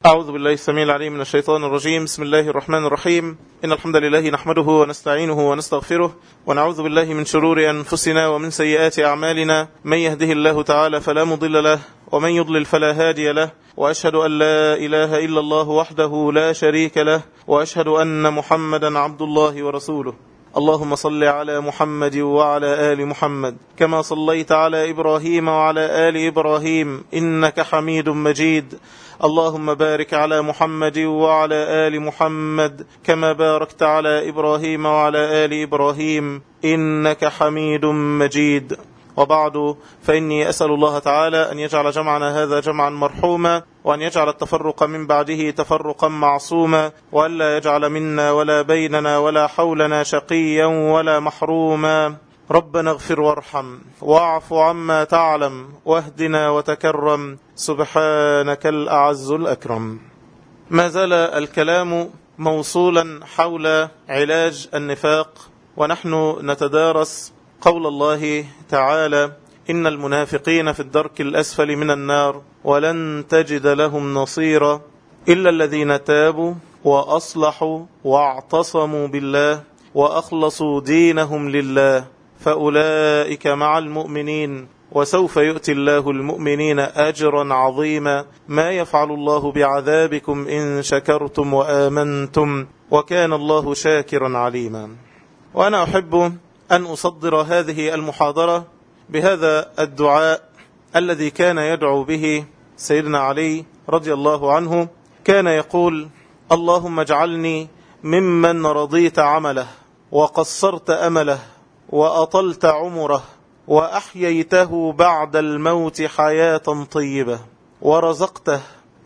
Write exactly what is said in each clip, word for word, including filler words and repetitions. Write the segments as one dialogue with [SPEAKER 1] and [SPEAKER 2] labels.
[SPEAKER 1] أعوذ بالله السميع العليم من الشيطان الرجيم. بسم الله الرحمن الرحيم. إن الحمد لله نحمده ونستعينه ونستغفره ونعوذ بالله من شرور أنفسنا ومن سيئات أعمالنا. من يهده الله تعالى فلا مضل له ومن يضلل فلا هادي له، وأشهد أن لا إله إلا الله وحده لا شريك له، وأشهد أن محمدا عبد الله ورسوله. اللهم صل على محمد وعلى آل محمد كما صليت على إبراهيم وعلى آل إبراهيم إنك حميد مجيد. اللهم بارك على محمد وعلى آل محمد كما باركت على إبراهيم وعلى آل إبراهيم إنك حميد مجيد. وبعد، فإني أسأل الله تعالى أن يجعل جمعنا هذا جمعا مرحوما، وأن يجعل التفرق من بعده تفرقا معصوما، وأن لا يجعل منا ولا بيننا ولا حولنا شقيا ولا محروما. ربنا اغفر وارحم واعف عما تعلم واهدنا وتكرم، سبحانك الأعز الأكرم. ما زال الكلام موصولا حول علاج النفاق، ونحن نتدارس قول الله تعالى: إن المنافقين في الدرك الأسفل من النار ولن تجد لهم نصيرا إلا الذين تابوا وأصلحوا واعتصموا بالله وأخلصوا دينهم لله فأولئك مع المؤمنين وسوف يؤتي الله المؤمنين أجرا عظيما. ما يفعل الله بعذابكم إن شكرتم وآمنتم وكان الله شاكرا عليما. وأنا أحب أن أصدر هذه المحاضرة بهذا الدعاء الذي كان يدعو به سيدنا علي رضي الله عنه. كان يقول: اللهم اجعلني ممن رضيت عمله وقصرت أمله وأطلت عمره وأحييته بعد الموت حياة طيبة ورزقته.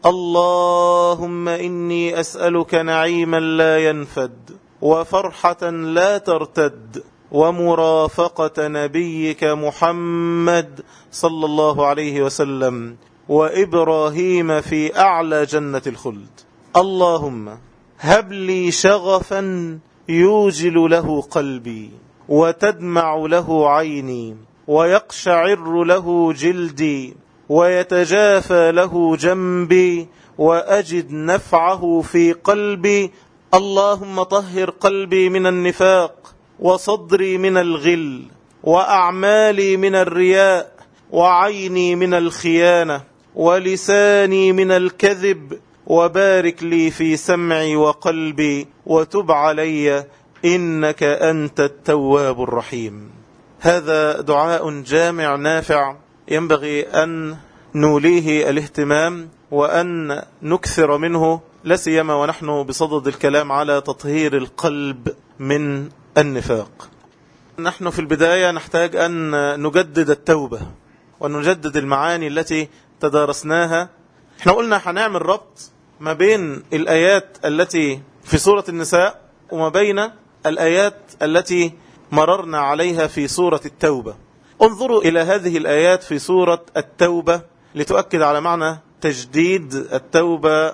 [SPEAKER 1] اللهم إني أسألك نعيما لا ينفد وفرحة لا ترتد ومرافقة نبيك محمد صلى الله عليه وسلم وإبراهيم في أعلى جنة الخلد. اللهم هب لي شغفا يوجل له قلبي وتدمع له عيني ويقشعر له جلدي ويتجافى له جنبي وأجد نفعه في قلبي. اللهم طهر قلبي من النفاق وصدري من الغل وأعمالي من الرياء وعيني من الخيانة ولساني من الكذب، وبارك لي في سمعي وقلبي وتب علي إنك أنت التواب الرحيم. هذا دعاء جامع نافع ينبغي أن نوليه الاهتمام وأن نكثر منه، لسيما ونحن بصدد الكلام على تطهير القلب من النفاق. نحن في البداية نحتاج أن نجدد التوبة ونجدد المعاني التي تدارسناها. احنا قلنا هنعمل ربط ما بين الآيات التي في سورة النساء وما بين الآيات التي مررنا عليها في سورة التوبة. انظروا إلى هذه الآيات في سورة التوبة لتؤكد على معنى تجديد التوبة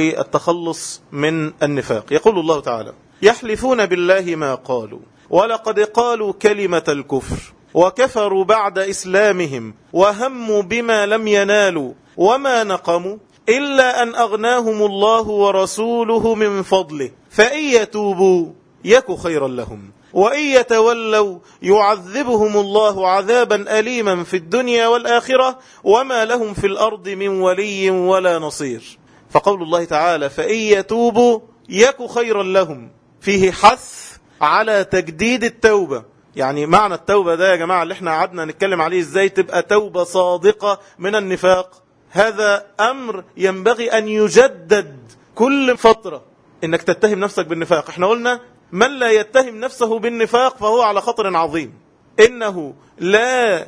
[SPEAKER 1] للتخلص من النفاق. يقول الله تعالى: يحلفون بالله ما قالوا ولقد قالوا كلمة الكفر وكفروا بعد إسلامهم وهموا بما لم ينالوا وما نقموا إلا أن أغناهم الله ورسوله من فضله فإن يتوبوا يك خيرا لهم وإن يتولوا يعذبهم الله عذابا أليما في الدنيا والآخرة وما لهم في الأرض من ولي ولا نصير. فقول الله تعالى فإن يتوبوا يك خيرا لهم فيه حث على تجديد التوبة. يعني معنى التوبة ده يا جماعة اللي احنا قعدنا نتكلم عليه، ازاي تبقى توبة صادقة من النفاق. هذا أمر ينبغي أن يجدد كل فترة، انك تتهم نفسك بالنفاق. احنا قلنا من لا يتهم نفسه بالنفاق فهو على خطر عظيم، إنه لا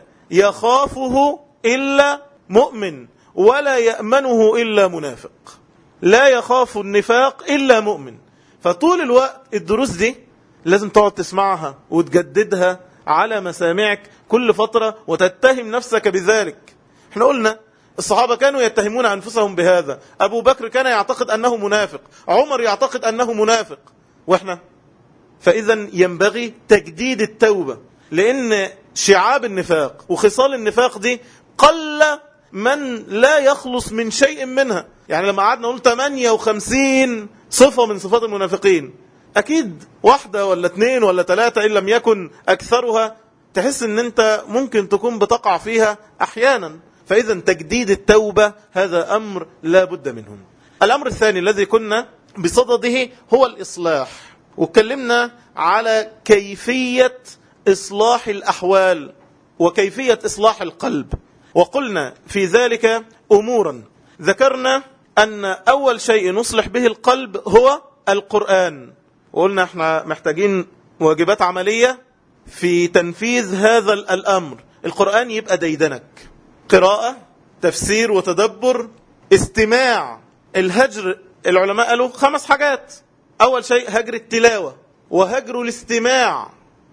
[SPEAKER 1] يخافه إلا مؤمن ولا يأمنه إلا منافق. لا يخاف النفاق إلا مؤمن. فطول الوقت الدروس دي لازم تقعد تسمعها وتجددها على مسامعك كل فترة وتتهم نفسك بذلك. احنا قلنا الصحابة كانوا يتهمون أنفسهم بهذا. أبو بكر كان يعتقد أنه منافق، عمر يعتقد أنه منافق، وإحنا فإذا ينبغي تجديد التوبة، لأن شعاب النفاق وخصال النفاق دي قل من لا يخلص من شيء منها. يعني لما قعدنا نقول ثمانية وخمسين صفة من صفات المنافقين، أكيد واحدة ولا اثنين ولا ثلاثة إن لم يكن أكثرها تحس أن أنت ممكن تكون بتقع فيها أحيانا. فإذا تجديد التوبة هذا أمر لا بد منه. الأمر الثاني الذي كنا بصدده هو الإصلاح، واتكلمنا على كيفية إصلاح الأحوال وكيفية إصلاح القلب، وقلنا في ذلك أمورا. ذكرنا أن أول شيء نصلح به القلب هو القرآن، وقلنا احنا محتاجين واجبات عملية في تنفيذ هذا الأمر. القرآن يبقى ديدنك، قراءة، تفسير وتدبر، استماع. الهجر العلماء قالوا خمس حاجات. أول شيء هجر التلاوة، وهجر الاستماع،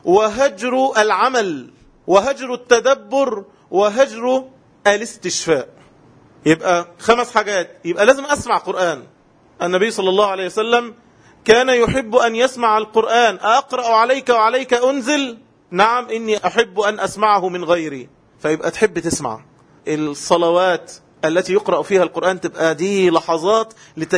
[SPEAKER 1] وهجر العمل، وهجر التدبر، وهجر الاستشفاء. يبقى خمس حاجات. يبقى لازم أسمع قرآن. النبي صلى الله عليه وسلم كان يحب أن يسمع القرآن. أقرأ عليك وعليك أنزل؟ نعم إني أحب أن أسمعه من غيري. فيبقى تحب تسمع. الصلوات التي يقرأ فيها القرآن تبقى دي لحظات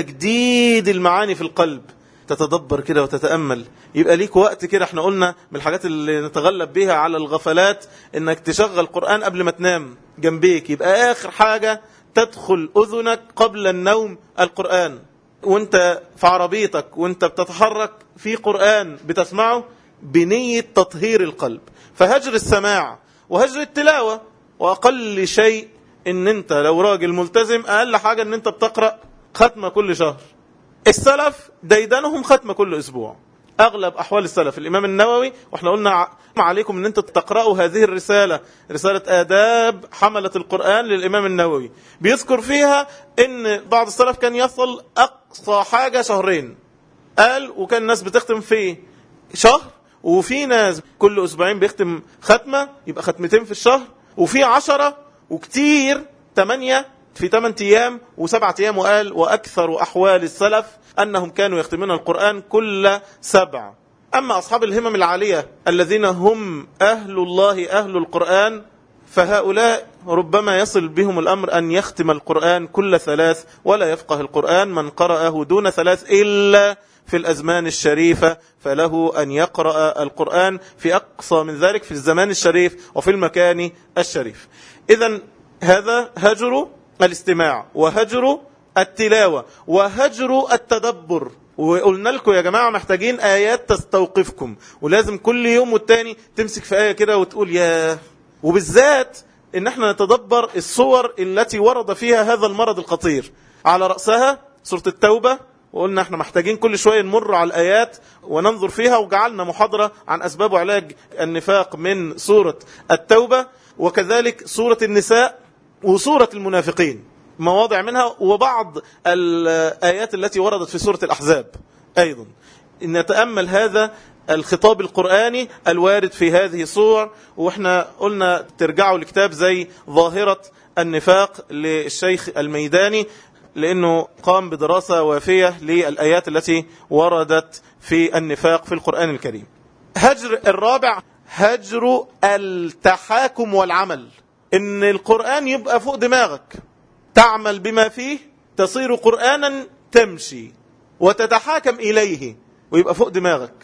[SPEAKER 1] لتجديد المعاني في القلب، تتدبر كده وتتأمل. يبقى ليك وقت كده. احنا قلنا من الحاجات اللي نتغلب بها على الغفلات انك تشغل قرآن قبل ما تنام جنبيك، يبقى آخر حاجة تدخل أذنك قبل النوم القرآن. وانت في عربيتك وانت بتتحرك في قرآن بتسمعه بنية تطهير القلب. فهجر السماع وهجر التلاوة. وأقل شيء ان انت لو راجل ملتزم أقل حاجة ان انت بتقرأ ختمة كل شهر. السلف ديدنهم ختمة كل أسبوع. أغلب أحوال السلف الإمام النووي، وإحنا قلنا عليكم أن أنت تقرأوا هذه الرسالة، رسالة آداب حملة القرآن للإمام النووي، بيذكر فيها أن بعض السلف كان يصل أقصى حاجة شهرين. قال وكان الناس بتختم في شهر، وفي ناس كل أسبوعين بيختم ختمة، يبقى ختمتين في الشهر، وفي عشرة وكتير تمانية في ثمانية أيام وسبعة أيام. وقال وأكثر أحوال السلف أنهم كانوا يختمون القرآن كل سبع. أما أصحاب الهمم العالية الذين هم أهل الله أهل القرآن فهؤلاء ربما يصل بهم الأمر أن يختم القرآن كل ثلاث، ولا يفقه القرآن من قرأه دون ثلاث إلا في الأزمان الشريفة، فله أن يقرأ القرآن في أقصى من ذلك في الزمان الشريف وفي المكان الشريف. إذن هذا هجر الاستماع، وهجر التلاوة، وهجر التدبر. وقلنا لكم يا جماعة محتاجين آيات تستوقفكم، ولازم كل يوم والتاني تمسك في آية كده وتقول ياه. وبالذات ان احنا نتدبر الصور التي ورد فيها هذا المرض الخطير، على رأسها سورة التوبة. وقلنا احنا محتاجين كل شوية نمر على الآيات وننظر فيها، وجعلنا محاضرة عن أسباب وعلاج النفاق من سورة التوبة، وكذلك سورة النساء وسورة المنافقين مواضع منها، وبعض الآيات التي وردت في سورة الأحزاب أيضا. نتأمل هذا الخطاب القرآني الوارد في هذه الصور. وإحنا قلنا ترجعوا لكتاب زي ظاهرة النفاق للشيخ الميداني، لأنه قام بدراسة وافية للآيات التي وردت في النفاق في القرآن الكريم. هجر الرابع هجر التحاكم والعمل، إن القرآن يبقى فوق دماغك، تعمل بما فيه، تصير قرآنا تمشي وتتحاكم إليه ويبقى فوق دماغك.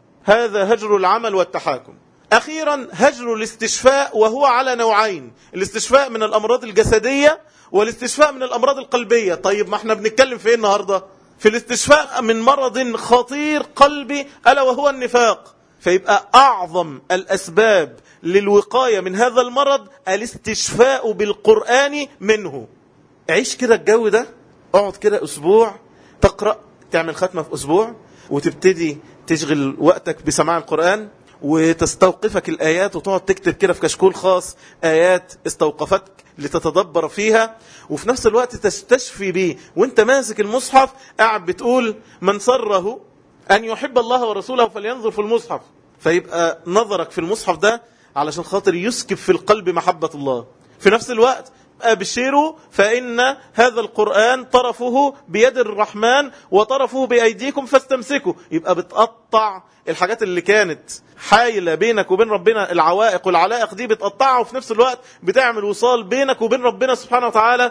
[SPEAKER 1] هذا هجر العمل والتحاكم. أخيرا هجر الاستشفاء، وهو على نوعين: الاستشفاء من الأمراض الجسدية والاستشفاء من الأمراض القلبية. طيب ما احنا بنتكلم في ايه النهاردة؟ في الاستشفاء من مرض خطير قلبي ألا وهو النفاق. فيبقى أعظم الأسباب للوقاية من هذا المرض الاستشفاء بالقرآن منه. عيش كده الجو ده، اقعد كده أسبوع تقرأ، تعمل ختمة في أسبوع، وتبتدي تشغل وقتك بسماع القرآن، وتستوقفك الآيات، وتقعد تكتب كده في كشكول خاص آيات استوقفتك لتتدبر فيها، وفي نفس الوقت تستشفي به وانت ماسك المصحف قاعد بتقول من سره أن يحب الله ورسوله فلينظر في المصحف. فيبقى نظرك في المصحف ده علشان خاطر يسكب في القلب محبة الله. في نفس الوقت أبشروا فإن هذا القرآن طرفه بيد الرحمن وطرفه بأيديكم فاستمسكوا. يبقى بتقطع الحاجات اللي كانت حايلة بينك وبين ربنا، العوائق والعلائق دي بتقطعها، وفي نفس الوقت بتعمل وصال بينك وبين ربنا سبحانه وتعالى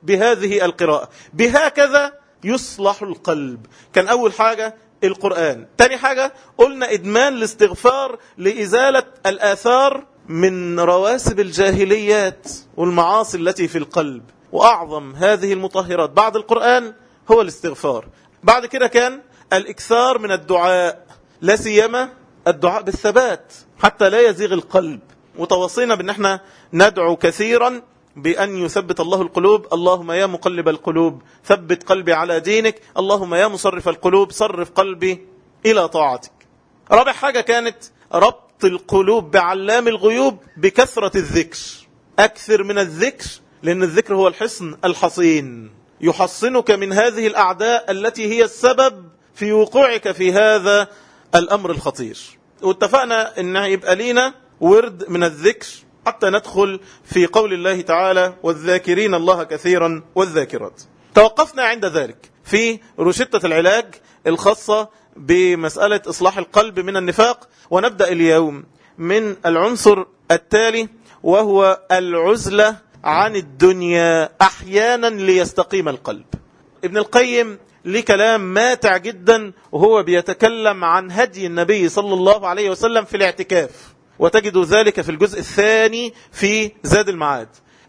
[SPEAKER 1] بهذه القراءة. بهكذا يصلح القلب. كان أول حاجة القرآن. تاني حاجة قلنا إدمان الاستغفار لإزالة الآثار من رواسب الجاهليات والمعاصي التي في القلب. وأعظم هذه المطهرات بعد القرآن هو الاستغفار. بعد كده كان الإكثار من الدعاء، لا سيما الدعاء بالثبات حتى لا يزيغ القلب. وتوصينا بأن احنا ندعو كثيرا بأن يثبت الله القلوب. اللهم يا مقلب القلوب ثبت قلبي على دينك، اللهم يا مصرف القلوب صرف قلبي إلى طاعتك. رابع حاجة كانت ربط القلوب بعلام الغيوب بكثرة الذكر. أكثر من الذكر، لأن الذكر هو الحصن الحصين يحصنك من هذه الأعداء التي هي السبب في وقوعك في هذا الأمر الخطير. واتفقنا أن يبقى لينا ورد من الذكر حتى ندخل في قول الله تعالى والذاكرين الله كثيرا والذاكرات. توقفنا عند ذلك في روشتة العلاج الخاصة بمسألة إصلاح القلب من النفاق. ونبدأ اليوم من العنصر التالي وهو العزلة عن الدنيا أحيانا ليستقيم القلب. ابن القيم ليه كلام ماتع جدا وهو بيتكلم عن هدي النبي صلى الله عليه وسلم في الاعتكاف، وتجد ذلك في الجزء الثاني في زاد المعاد.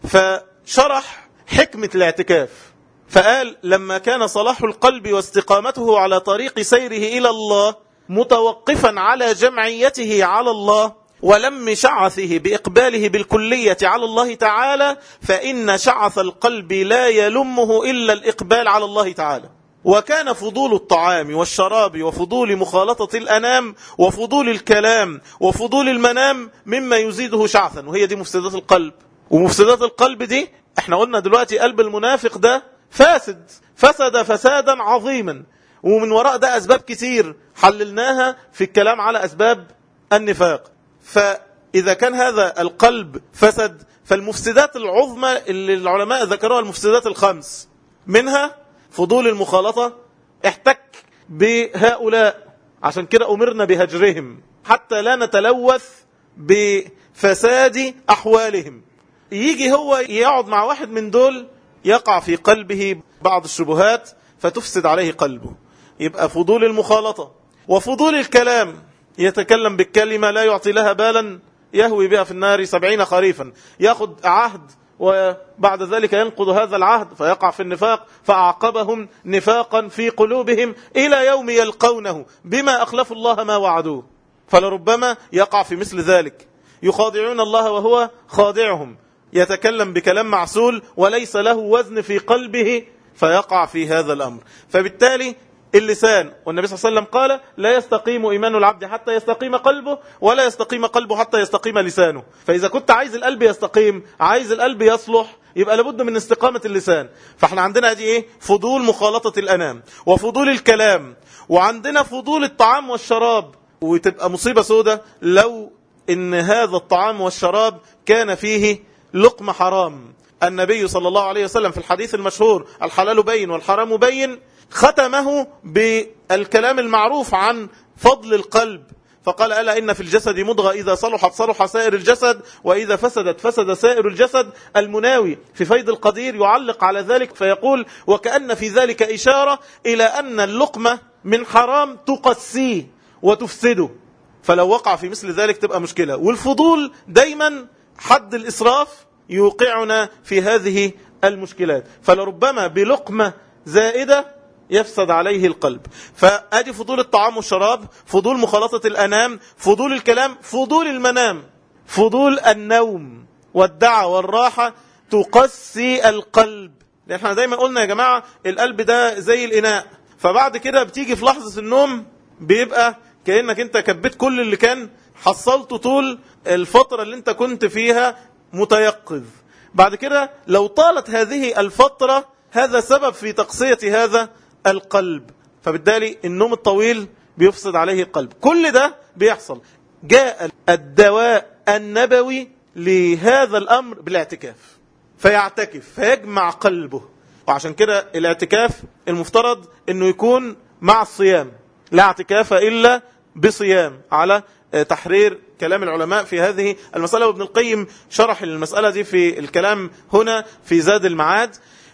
[SPEAKER 1] فشرح حكمة الاعتكاف فقال لما كان صلاح القلب واستقامته على طريق سيره إلى الله متوقفا على جمعيته على الله ولم شعثه بإقباله بالكلية على الله تعالى، فإن شعث القلب لا يلمه إلا الإقبال على الله تعالى. وكان فضول الطعام والشراب وفضول مخالطة الأنام وفضول الكلام وفضول المنام مما يزيده شعثا، وهي دي مفسدات القلب. ومفسدات القلب دي احنا قلنا دلوقتي قلب المنافق ده فاسد، فسد فسادا عظيما، ومن وراء ده أسباب كتير حللناها في الكلام على أسباب النفاق. فإذا كان هذا القلب فسد، فالمفسدات العظمى اللي العلماء ذكروها المفسدات الخمس، منها فضول المخالطة. احتك بهؤلاء، عشان كده أمرنا بهجرهم حتى لا نتلوث بفساد أحوالهم. يجي هو يقعد مع واحد من دول يقع في قلبه بعض الشبهات فتفسد عليه قلبه. يبقى فضول المخالطة. وفضول الكلام، يتكلم بالكلمة لا يعطي لها بالا يهوي بها في النار سبعين خريفا، ياخد عهد وبعد ذلك ينقض هذا العهد فيقع في النفاق، فأعقبهم نفاقا في قلوبهم إلى يوم يلقونه بما أخلفوا الله ما وعدوه. فلربما يقع في مثل ذلك، يخادعون الله وهو خادعهم، يتكلم بكلام معسول وليس له وزن في قلبه فيقع في هذا الأمر. فبالتالي اللسان، والنبي صلى الله عليه وسلم قال لا يستقيم إيمان العبد حتى يستقيم قلبه ولا يستقيم قلبه حتى يستقيم لسانه. فإذا كنت عايز القلب يستقيم، عايز القلب يصلح، يبقى لابد من استقامة اللسان. فاحنا عندنا دي ايه؟ فضول مخالطة الأنام وفضول الكلام، وعندنا فضول الطعام والشراب. وتبقى مصيبة سودة لو ان هذا الطعام والشراب كان فيه لقمة حرام. النبي صلى الله عليه وسلم في الحديث المشهور الحلال بين والحرام بين ختمه بالكلام المعروف عن فضل القلب، فقال ألا إن في الجسد مضغة إذا صلحت صلح سائر الجسد وإذا فسدت فسد سائر الجسد. المناوي في فيض القدير يعلق على ذلك فيقول وكأن في ذلك إشارة إلى أن اللقمة من حرام تقسيه وتفسده، فلو وقع في مثل ذلك تبقى مشكلة. والفضول دايما حد الإسراف يوقعنا في هذه المشكلات، فلربما بلقمة زائدة يفسد عليه القلب. فأدي فضول الطعام والشراب، فضول مخالطة الأنام، فضول الكلام، فضول المنام، فضول النوم والدعاء والراحة تقسي القلب. لأن احنا دايما قلنا يا جماعة القلب ده زي الإناء، فبعد كده بتيجي في لحظة النوم بيبقى كأنك انت كبت كل اللي كان حصلته طول الفترة اللي انت كنت فيها متيقظ. بعد كده لو طالت هذه الفترة هذا سبب في تقسية هذا القلب، فبالتالي النوم الطويل بيفسد عليه القلب. كل ده بيحصل. جاء الدواء النبوي لهذا الأمر بالاعتكاف، فيعتكف فيجمع قلبه. وعشان كده الاعتكاف المفترض انه يكون مع الصيام، لا اعتكاف إلا بصيام، على تحرير كلام العلماء في هذه المسألة. وابن القيم شرح المسألة دي في الكلام هنا في زاد المعاد.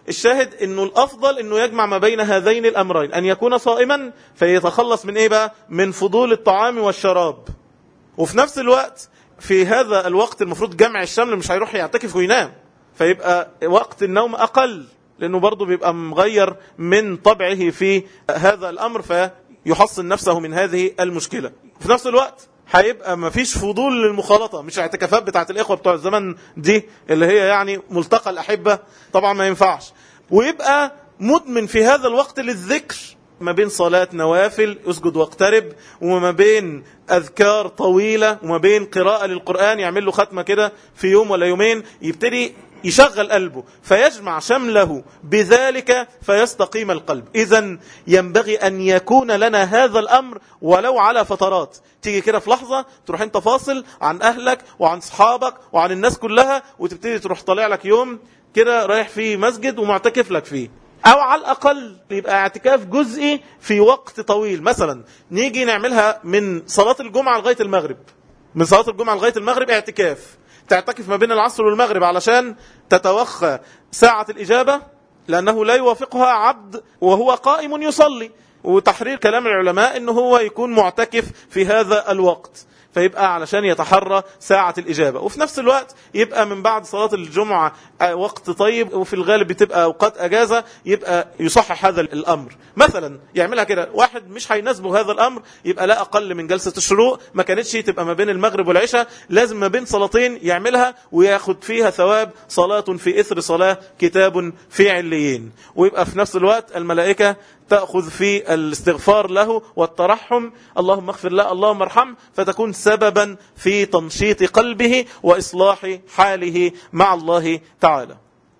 [SPEAKER 1] الشاهد انه الافضل انه يجمع ما بين هذين الامرين، ان يكون صائما فيتخلص من ايه بقى؟ من فضول الطعام والشراب، وفي نفس الوقت في هذا الوقت المفروض جمع الشمل، مش هيروح يعتكف وينام، فيبقى وقت النوم اقل، لانه برضه بيبقى مغير من طبعه في هذا الامر فيحصن نفسه من هذه المشكلة. في نفس الوقت هيبقى ما فيش فضول للمخالطة، مش اعتكافات بتاعت الاخوة بتوع الزمن دي اللي هي يعني ملتقى الاحبة، طبعا ما ينفعش. ويبقى مدمن في هذا الوقت للذكر، ما بين صلاة نوافل اسجد واقترب، وما بين اذكار طويلة، وما بين قراءة للقرآن، يعمل له ختمة كده في يوم ولا يومين، يبتدي يشغل قلبه فيجمع شمله بذلك فيستقيم القلب. إذن ينبغي أن يكون لنا هذا الأمر ولو على فترات، تيجي كده في لحظة تروح انت فاصل عن أهلك وعن صحابك وعن الناس كلها، وتبتدي تروح طالع لك يوم كده رايح فيه مسجد ومعتكف لك فيه، أو على الأقل يبقى اعتكاف جزئي في وقت طويل. مثلا نيجي نعملها من صلاة الجمعة لغاية المغرب، من صلاة الجمعة لغاية المغرب اعتكاف، تعتكف ما بين العصر والمغرب علشان تتوخى ساعة الإجابة، لأنه لا يوافقها عبد وهو قائم يصلي، وتحرير كلام العلماء أنه هو يكون معتكف في هذا الوقت، فيبقى علشان يتحرى ساعة الإجابة. وفي نفس الوقت يبقى من بعد صلاة الجمعة وقت طيب، وفي الغالب بتبقى أوقات أجازة، يبقى يصحح هذا الأمر. مثلا يعملها كده واحد مش هيناسبه هذا الأمر، يبقى لا أقل من جلسة الشروق، ما كانتش تبقى ما بين المغرب والعشاء، لازم ما بين صلاتين يعملها وياخد فيها ثواب صلاة في إثر صلاة، كتاب في عليين. ويبقى في نفس الوقت الملائكة تأخذ في الاستغفار له والترحم، اللهم اغفر له اللهم ارحم، فتكون سببا في تنشيط قلبه وإصلاح حاله مع الله تعالى.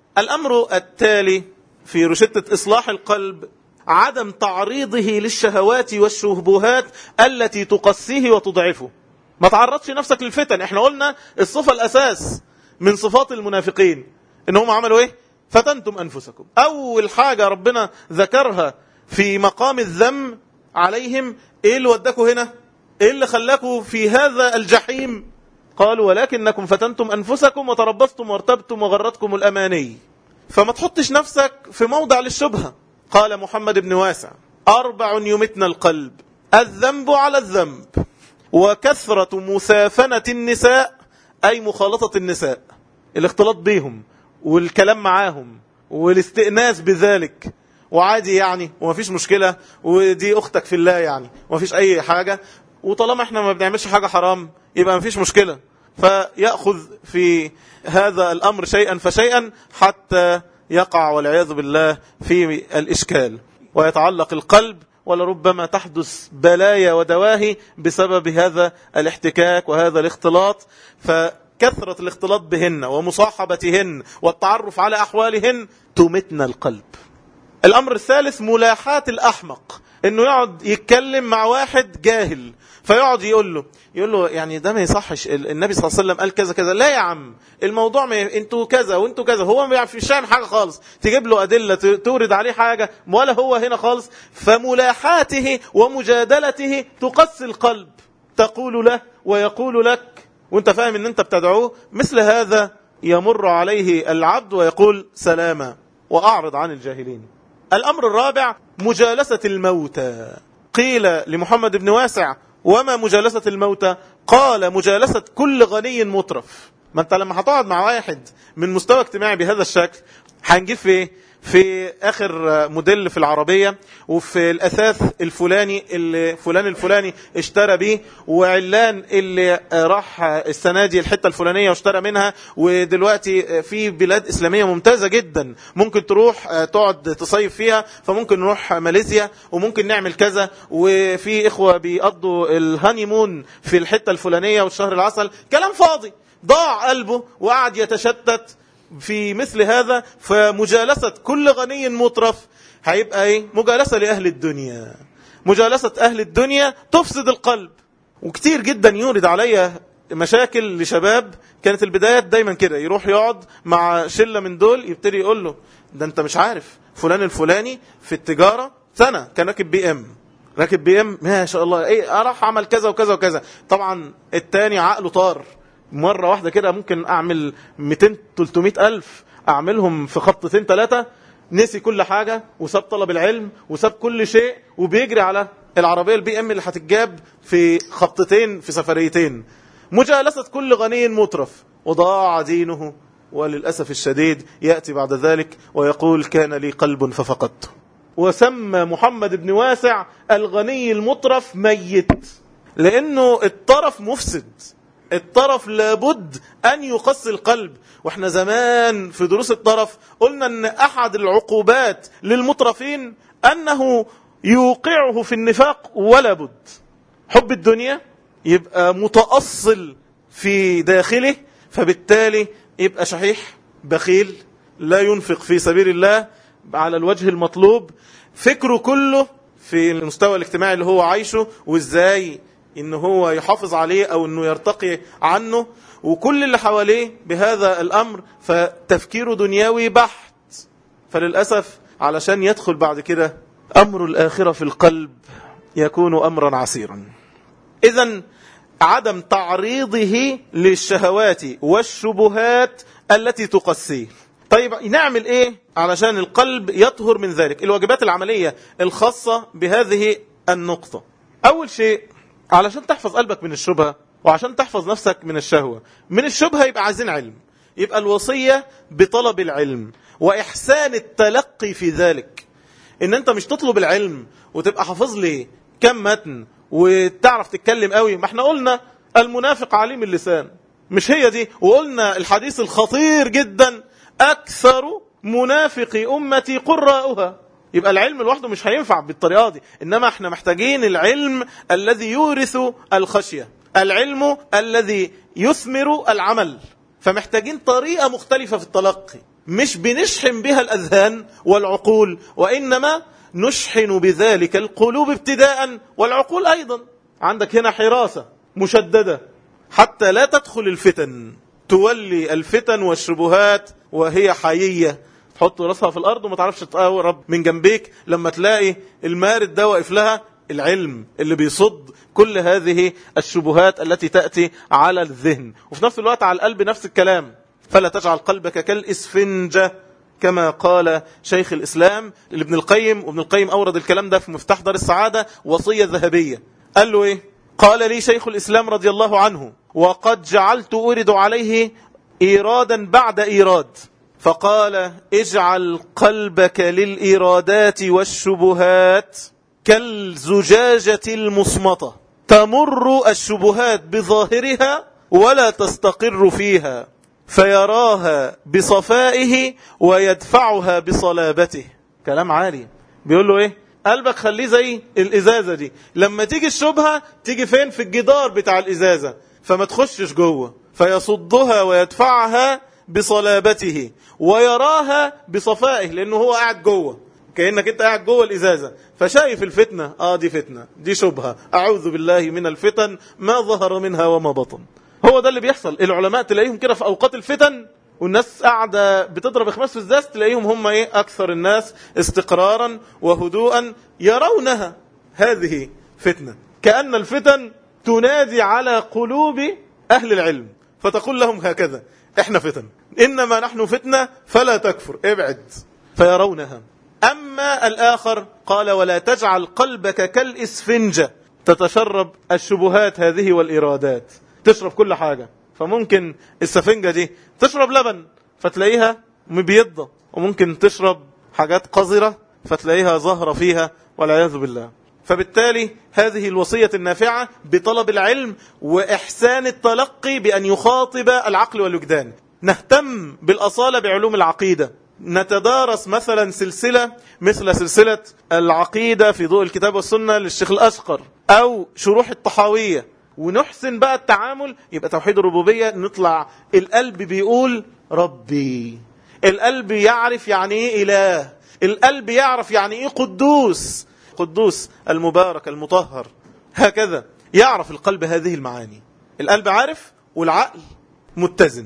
[SPEAKER 1] الأمر التالي في رشدة إصلاح القلب عدم تعريضه للشهوات والشبهات التي تقسيه وتضعفه. ما تعرضش نفسك للفتن. احنا قلنا الصفة الأساس من صفات المنافقين إنهم عملوا ايه؟ فتنتم أنفسكم. أول حاجة ربنا ذكرها في مقام الذم عليهم، ايه اللي وداكوا هنا؟ ايه اللي خلاكوا في هذا الجحيم؟ قالوا ولكنكم فتنتم أنفسكم وتربصتم وارتبتم وغرتكم الأماني. فما تحطش نفسك في موضع للشبهة. قال محمد بن واسع: أربع يمتن القلب: الذنب على الذنب، وكثرة مسافنة النساء، أي مخالطة النساء، الاختلاط بيهم والكلام معاهم والاستئناس بذلك، وعادي يعني وما فيش مشكلة، ودي أختك في الله يعني وما فيش أي حاجة، وطالما احنا ما بنعملش حاجة حرام يبقى ما فيش مشكلة. فيأخذ في هذا الأمر شيئا فشيئا حتى يقع والعياذ بالله في الإشكال ويتعلق القلب، ولربما تحدث بلايا ودواهي بسبب هذا الاحتكاك وهذا الاختلاط. فكثرة الاختلاط بهن ومصاحبتهن والتعرف على أحوالهن تمتن القلب. الأمر الثالث ملاحاة الأحمق، إنه يقعد يتكلم مع واحد جاهل فيقعد يقول له يقول له يعني ده ما يصحش، النبي صلى الله عليه وسلم قال كذا كذا. لا يا عم، الموضوع ما ي... انتوا كذا وانتوا كذا. هو ما يعرفش فاهم حاجة خالص، تجيب له أدلة تورد عليه حاجة ولا هو هنا خالص. فملاحاته ومجادلته تقسي القلب، تقول له ويقول لك وانت فاهم ان انت بتدعوه. مثل هذا يمر عليه العبد ويقول سلاما وأعرض عن الجاهلين. الأمر الرابع مجالسة الموتى. قيل لمحمد بن واسع: وما مجالسة الموتى؟ قال: مجالسة كل غني مطرف. ما انت لما هتقعد مع واحد من مستوى اجتماعي بهذا الشكل، هنجيب في في آخر موديل في العربية، وفي الأثاث الفلاني اللي فلان الفلاني اشترى به، وعلان اللي راح السنة دي الحتة الفلانية واشترى منها، ودلوقتي في بلاد إسلامية ممتازة جدا ممكن تروح تقعد تصيف فيها، فممكن نروح ماليزيا وممكن نعمل كذا، وفي إخوة بيقضوا الهانيمون في الحتة الفلانية والشهر العسل. كلام فاضي، ضاع قلبه وقعد يتشتت في مثل هذا. فمجالسة كل غني مطرف هيبقى ايه؟ مجالسة لأهل الدنيا. مجالسة أهل الدنيا تفسد القلب. وكتير جدا يورد عليا مشاكل لشباب كانت البدايات دايما كده، يروح يقعد مع شلة من دول، يبتدي يقول له ده انت مش عارف فلان الفلاني في التجارة سنة كان راكب بي ام راكب بي ام ما شاء الله، ايه راح عمل كذا وكذا وكذا. طبعا التاني عقله طار، مرة واحدة كده ممكن أعمل مئتين ثلاثمائة ألف أعملهم في خطتين ثلاثة. نسي كل حاجة وساب طلب العلم وساب كل شيء وبيجري على العربية البي ام اللي هتتجاب في خبطتين في سفريتين. مجالسة كل غني مترف وضاع دينه، وللأسف الشديد يأتي بعد ذلك ويقول كان لي قلب ففقدته. وسمى محمد بن واسع الغني المترف ميت، لأنه الطرف مفسد. الطرف لابد أن يقسي القلب. واحنا زمان في دروس الطرف قلنا أن أحد العقوبات للمترفين أنه يوقعه في النفاق ولا بد. حب الدنيا يبقى متأصل في داخله، فبالتالي يبقى شحيح بخيل لا ينفق في سبيل الله على الوجه المطلوب. فكره كله في المستوى الاجتماعي اللي هو عايشه وازاي انه هو يحافظ عليه او انه يرتقي عنه، وكل اللي حواليه بهذا الامر، فتفكيره دنيوي بحت. فللأسف علشان يدخل بعد كده امر الاخرة في القلب يكون امرا عسيرا. اذن عدم تعريضه للشهوات والشبهات التي تقسيه. طيب نعمل ايه علشان القلب يطهر من ذلك؟ الواجبات العملية الخاصة بهذه النقطة. اول شيء علشان تحفظ قلبك من الشبهة وعشان تحفظ نفسك من الشهوة. من الشبهة يبقى عايزين علم، يبقى الوصية بطلب العلم وإحسان التلقي في ذلك. ان انت مش تطلب العلم وتبقى حافظ لي كم متن وتعرف تتكلم قوي. ما احنا قلنا المنافق عليم اللسان، مش هي دي؟ وقلنا الحديث الخطير جدا أكثر منافق أمتي قراؤها. يبقى العلم لوحده مش هينفع بالطريقة دي، إنما احنا محتاجين العلم الذي يورث الخشية، العلم الذي يثمر العمل. فمحتاجين طريقة مختلفة في التلقي، مش بنشحن بها الأذهان والعقول، وإنما نشحن بذلك القلوب ابتداء والعقول أيضا. عندك هنا حراسة مشددة حتى لا تدخل الفتن، تولي الفتن والشبهات وهي حيية، تحط راسها في الأرض وما تعرفش تقرب من جنبيك لما تلاقي المارد ده واقف لها. العلم اللي بيصد كل هذه الشبهات التي تأتي على الذهن، وفي نفس الوقت على القلب نفس الكلام. فلا تجعل قلبك كالإسفنجة كما قال شيخ الإسلام ابن القيم. وابن القيم أورد الكلام ده في مفتاح دار السعادة، وصية ذهبية. قال له إيه؟ قال لي شيخ الإسلام رضي الله عنه وقد جعلت أورد عليه إيرادا بعد إيراد، فقال اجعل قلبك للإيرادات والشبهات كالزجاجة المصمطة، تمر الشبهات بظاهرها ولا تستقر فيها، فيراها بصفائه ويدفعها بصلابته. كلام عالي. بيقول له ايه؟ قلبك خليه زي الإزازة دي، لما تيجي الشبهة تيجي فين؟ في الجدار بتاع الإزازة، فما تخشش جوه، فيصدها ويدفعها بصلابته ويراها بصفائه، لأنه هو قاعد جوه، كأنك انت قاعد جوه الإزازة فشايف الفتنة. اه دي فتنة، دي شبهة، أعوذ بالله من الفتن ما ظهر منها وما بطن. هو ده اللي بيحصل. العلماء تلاقيهم كده في أوقات الفتن والناس قاعدة بتضرب خماس في الزاز، تلاقيهم هم ايه؟ أكثر الناس استقرارا وهدوءا، يرونها هذه فتنة، كأن الفتن تنادي على قلوب أهل العلم فتقول لهم هكذا: احنا فتن، إنما نحن فتنة فلا تكفر، ابعد. فيرونها. أما الآخر قال ولا تجعل قلبك كالإسفنجة، تتشرب الشبهات هذه والإرادات، تشرب كل حاجة. فممكن السفنجة دي تشرب لبن فتلاقيها مبيضة، وممكن تشرب حاجات قذرة فتلاقيها ظاهرة فيها والعياذ بالله. فبالتالي هذه الوصية النافعة بطلب العلم وإحسان التلقي بأن يخاطب العقل والوجدان. نهتم بالأصالة بعلوم العقيدة، نتدارس مثلا سلسلة مثل سلسلة العقيدة في ضوء الكتاب والسنة للشيخ الأشقر، أو شروح الطحاوية، ونحسن بقى التعامل. يبقى توحيد الربوبية، نطلع القلب بيقول ربي، القلب يعرف يعني ايه إله، القلب يعرف يعني ايه قدوس، قدوس المبارك المطهر، هكذا يعرف القلب هذه المعاني. القلب عارف والعقل متزن.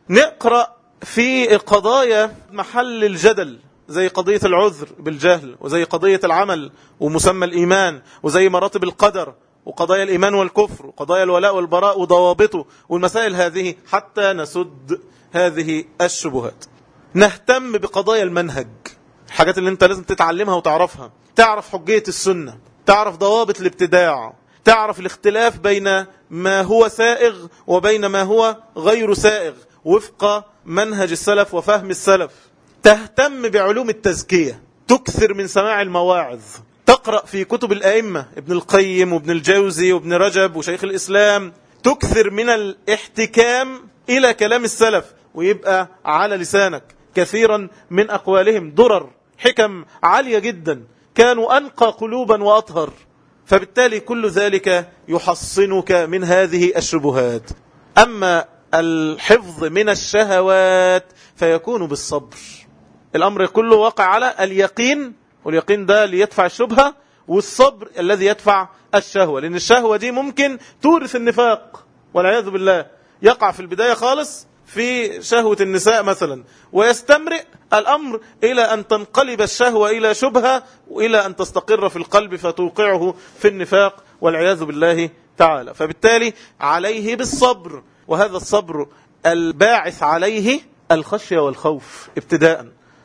[SPEAKER 1] نقرأ في قضايا محل الجدل، زي قضية العذر بالجهل، وزي قضية العمل ومسمى الإيمان، وزي مراتب القدر، وقضايا الإيمان والكفر، وقضايا الولاء والبراء وضوابطه، والمسائل هذه حتى نسد هذه الشبهات. نهتم بقضايا المنهج، الحاجات اللي انت لازم تتعلمها وتعرفها. تعرف حجية السنة، تعرف ضوابط الابتداع، تعرف الاختلاف بين ما هو سائغ وبين ما هو غير سائغ وفق منهج السلف وفهم السلف. تهتم بعلوم التزكية، تكثر من سماع المواعظ، تقرأ في كتب الأئمة ابن القيم وابن الجوزي وابن رجب وشيخ الإسلام، تكثر من الاحتكام إلى كلام السلف، ويبقى على لسانك كثيرا من أقوالهم درر حكم عالية جدا، كانوا أنقى قلوبا وأطهر. فبالتالي كل ذلك يحصنك من هذه الشبهات. أما الحفظ من الشهوات فيكون بالصبر. الأمر كله واقع على اليقين، واليقين ده ليدفع الشبهة، والصبر الذي يدفع الشهوة، لأن الشهوة دي ممكن تورث النفاق والعياذ بالله. يقع في البداية خالص في شهوة النساء مثلا، ويستمرئ الأمر إلى أن تنقلب الشهوة إلى شبهة، وإلى أن تستقر في القلب فتوقعه في النفاق والعياذ بالله تعالى. فبالتالي عليه بالصبر، وهذا الصبر الباعث عليه الخشية والخوف ابتداء.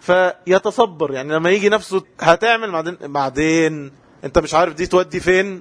[SPEAKER 1] فيتصبر، يعني لما يجي نفسه هتعمل بعدين, بعدين انت مش عارف دي تودي فين،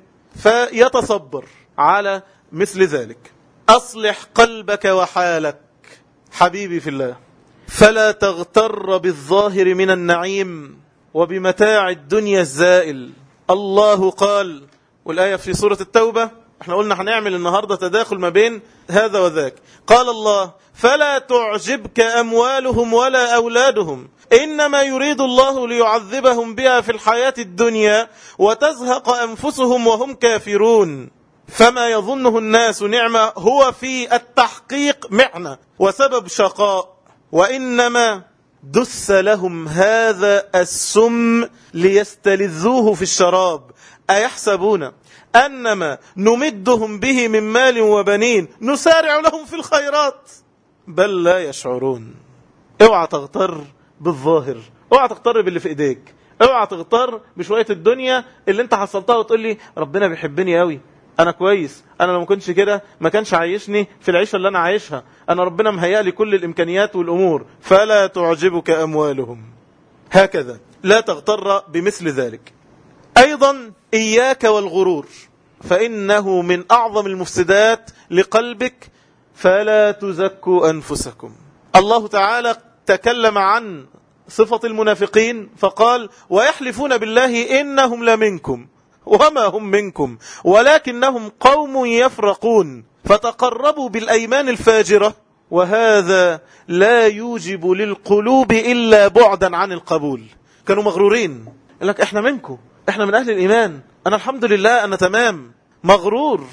[SPEAKER 1] فيتصبر على مثل ذلك. أصلح قلبك وحالك حبيبي في الله، فلا تغتر بالظاهر من النعيم وبمتاع الدنيا الزائل. الله قال، والآية في سورة التوبة، احنا قلنا هنعمل النهاردة تداخل ما بين هذا وذاك. قال الله: فلا تعجبك أموالهم ولا أولادهم إنما يريد الله ليعذبهم بها في الحياة الدنيا وتزهق أنفسهم وهم كافرون فما يظنه الناس نعمة هو في التحقيق معنى وسبب شقاء، وإنما دس لهم هذا السم ليستلذوه في الشراب أيحسبون أنما نمدهم به من مال وبنين نسارع لهم في الخيرات بل لا يشعرون. اوعى تغتر بالظاهر، اوعى تغتر باللي في ايديك، اوعى تغتر بشوية الدنيا اللي انت حصلتها وتقول لي ربنا بيحبني قوي، انا كويس، انا لو ما كنتش كده ما كانش عايشني في العيشة اللي انا عايشها، انا ربنا مهيأ لي كل الامكانيات والامور. فلا تعجبك اموالهم، هكذا لا تغتر بمثل ذلك. ايضا اياك والغرور، فانه من اعظم المفسدات لقلبك. فلا تزكوا انفسكم. الله تعالى تكلم عن صفة المنافقين فقال: ويحلفون بالله إنهم لمنكم وما هم منكم ولكنهم قوم يفرقون فتقربوا بالأيمان الفاجرة وهذا لا يوجب للقلوب إلا بعدا عن القبول. كانوا مغرورين، يقول لك احنا منكم، احنا من أهل الإيمان، أنا الحمد لله أنا تمام. مغرور.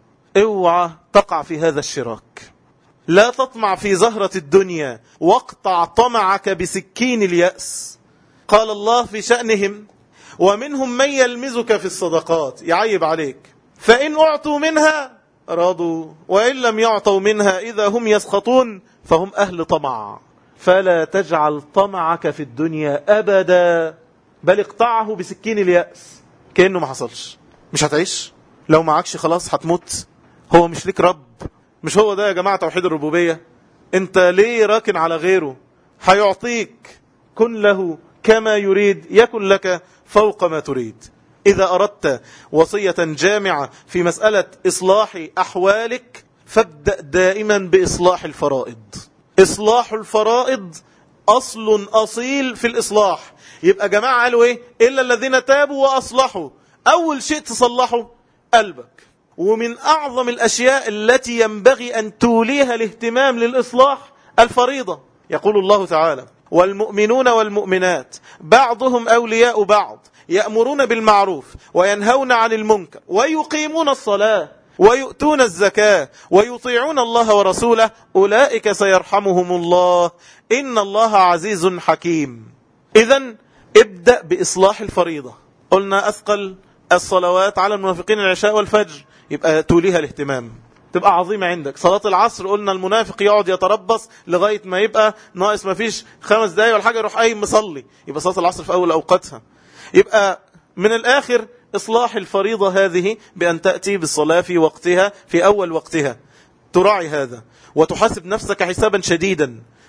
[SPEAKER 1] اوعى تقع في هذا الشراك. لا تطمع في زهرة الدنيا واقطع طمعك بسكين اليأس. قال الله في شأنهم: ومنهم من يلمزك في الصدقات، يعيب عليك، فإن أعطوا منها رضوا وإن لم يعطوا منها إذا هم يسخطون فهم أهل طمع. فلا تجعل طمعك في الدنيا أبدا بل اقطعه بسكين اليأس، كأنه ما حصلش. مش هتعيش لو معكش، خلاص هتموت. هو مش ليك رب؟ مش هو ده يا جماعة توحيد الربوبية؟ انت ليه راكن على غيره؟ هيعطيك. كن له كما يريد يكن لك فوق ما تريد. إذا أردت وصية جامعة في مسألة إصلاح أحوالك فابدأ دائما بإصلاح الفرائض. إصلاح الفرائض أصل أصيل في الإصلاح. يبقى جماعة قالوا إيه؟ إلا الذين تابوا وأصلحوا. أول شيء تصلحه قلبك. ومن أعظم الأشياء التي ينبغي أن توليها الاهتمام للإصلاح الفريضة. يقول الله تعالى: والمؤمنون والمؤمنات بعضهم أولياء بعض يأمرون بالمعروف وينهون عن المنكر ويقيمون الصلاة ويؤتون الزكاة ويطيعون الله ورسوله أولئك سيرحمهم الله إن الله عزيز حكيم. إذن ابدأ بإصلاح الفريضة. قلنا أثقل الصلوات على المنافقين العشاء والفجر، يبقى توليها الاهتمام، تبقى عظيمة عندك. صلاة العصر قلنا المنافق يقعد يتربص لغاية ما يبقى ناقص ما فيش خمس دقايق ولا حاجة يروح قايم مصلي، يبقى صلاة العصر في أول أوقاتها. يبقى من الآخر إصلاح الفريضة هذه بأن تأتي بالصلاة في وقتها، في أول وقتها، تراعي هذا وتحاسب نفسك حسابا شديدا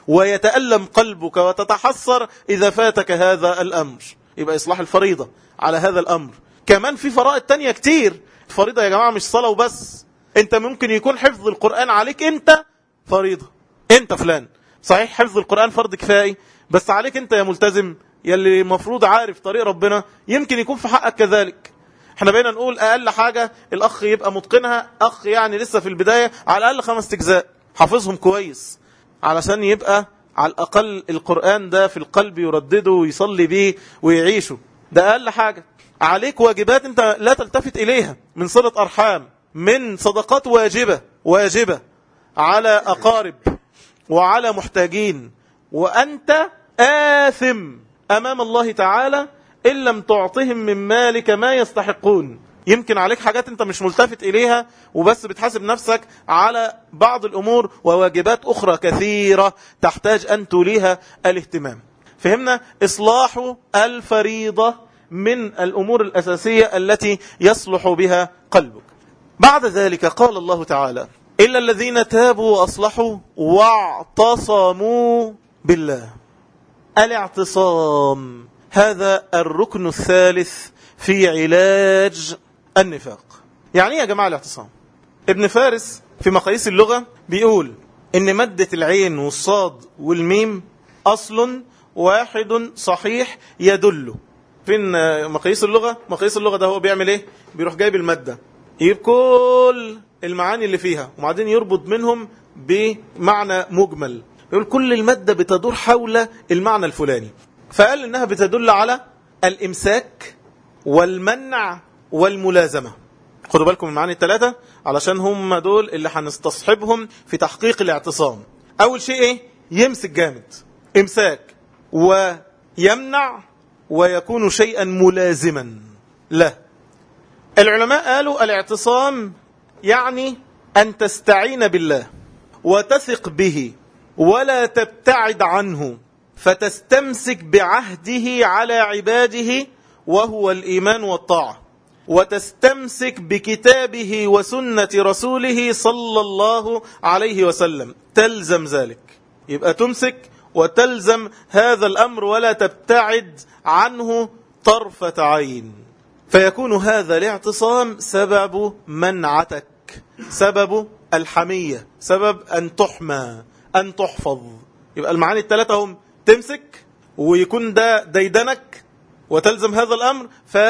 [SPEAKER 1] ويتألم قلبك وتتحسر إذا فاتك هذا الأمر. يبقى إصلاح الفريضة على هذا الأمر. كمان في فرائض تانية كتير. الفريضة يا جماعة مش صلاة وبس. انت ممكن يكون حفظ القرآن عليك انت فريضة، انت فلان صحيح حفظ القرآن فرض كفاية، بس عليك انت يا ملتزم يلي مفروض عارف طريق ربنا يمكن يكون في حقك كذلك. احنا بقينا نقول اقل حاجة الاخ يبقى متقنها، اخ يعني لسه في البداية على الاقل خمس اجزاء حافظهم كويس، علشان يبقى على الاقل القرآن ده في القلب يردده ويصلي بيه ويعيشه. ده اقل حاجة. عليك واجبات انت لا تلتفت اليها، من صلة ارحام، من صدقات واجبة واجبة على اقارب وعلى محتاجين، وانت آثم امام الله تعالى ان لم تعطهم من مالك ما يستحقون. يمكن عليك حاجات انت مش ملتفت اليها وبس بتحاسب نفسك على بعض الامور، وواجبات اخرى كثيرة تحتاج ان توليها الاهتمام. فهمنا اصلاح الفريضة من الامور الاساسية التي يصلح بها قلبك. بعد ذلك قال الله تعالى إلا الذين تابوا وأصلحوا واعتصموا بالله. الاعتصام هذا الركن الثالث في علاج النفاق. يعني ايه يا جماعة الاعتصام؟ ابن فارس في مقاييس اللغة بيقول إن مادة العين والصاد والميم أصل واحد صحيح يدل. فين مقاييس اللغة؟ مقاييس اللغة ده هو بيعمل ايه؟ بيروح جايب المادة يجيب كل المعاني اللي فيها وبعدين يربط منهم بمعنى مجمل، يقول كل المادة بتدور حول المعنى الفلاني، فقال إنها بتدل على الإمساك والمنع والملازمة. خدوا بالكم من المعاني الثلاثة علشان هم دول اللي هنستصحبهم في تحقيق الاعتصام. أول شيء إيه؟ يمسك جامد، إمساك، ويمنع ويكون شيئا ملازما له. العلماء قالوا الاعتصام يعني أن تستعين بالله وتثق به ولا تبتعد عنه، فتستمسك بعهده على عباده وهو الإيمان والطاعة، وتستمسك بكتابه وسنة رسوله صلى الله عليه وسلم، تلزم ذلك. يبقى تمسك وتلزم هذا الأمر ولا تبتعد عنه طرفة عين، فيكون هذا الاعتصام سبب منعتك، سبب الحمية، سبب أن تحمى، أن تحفظ. يبقى المعاني الثلاثة هم تمسك ويكون ده ديدنك وتلزم هذا الأمر،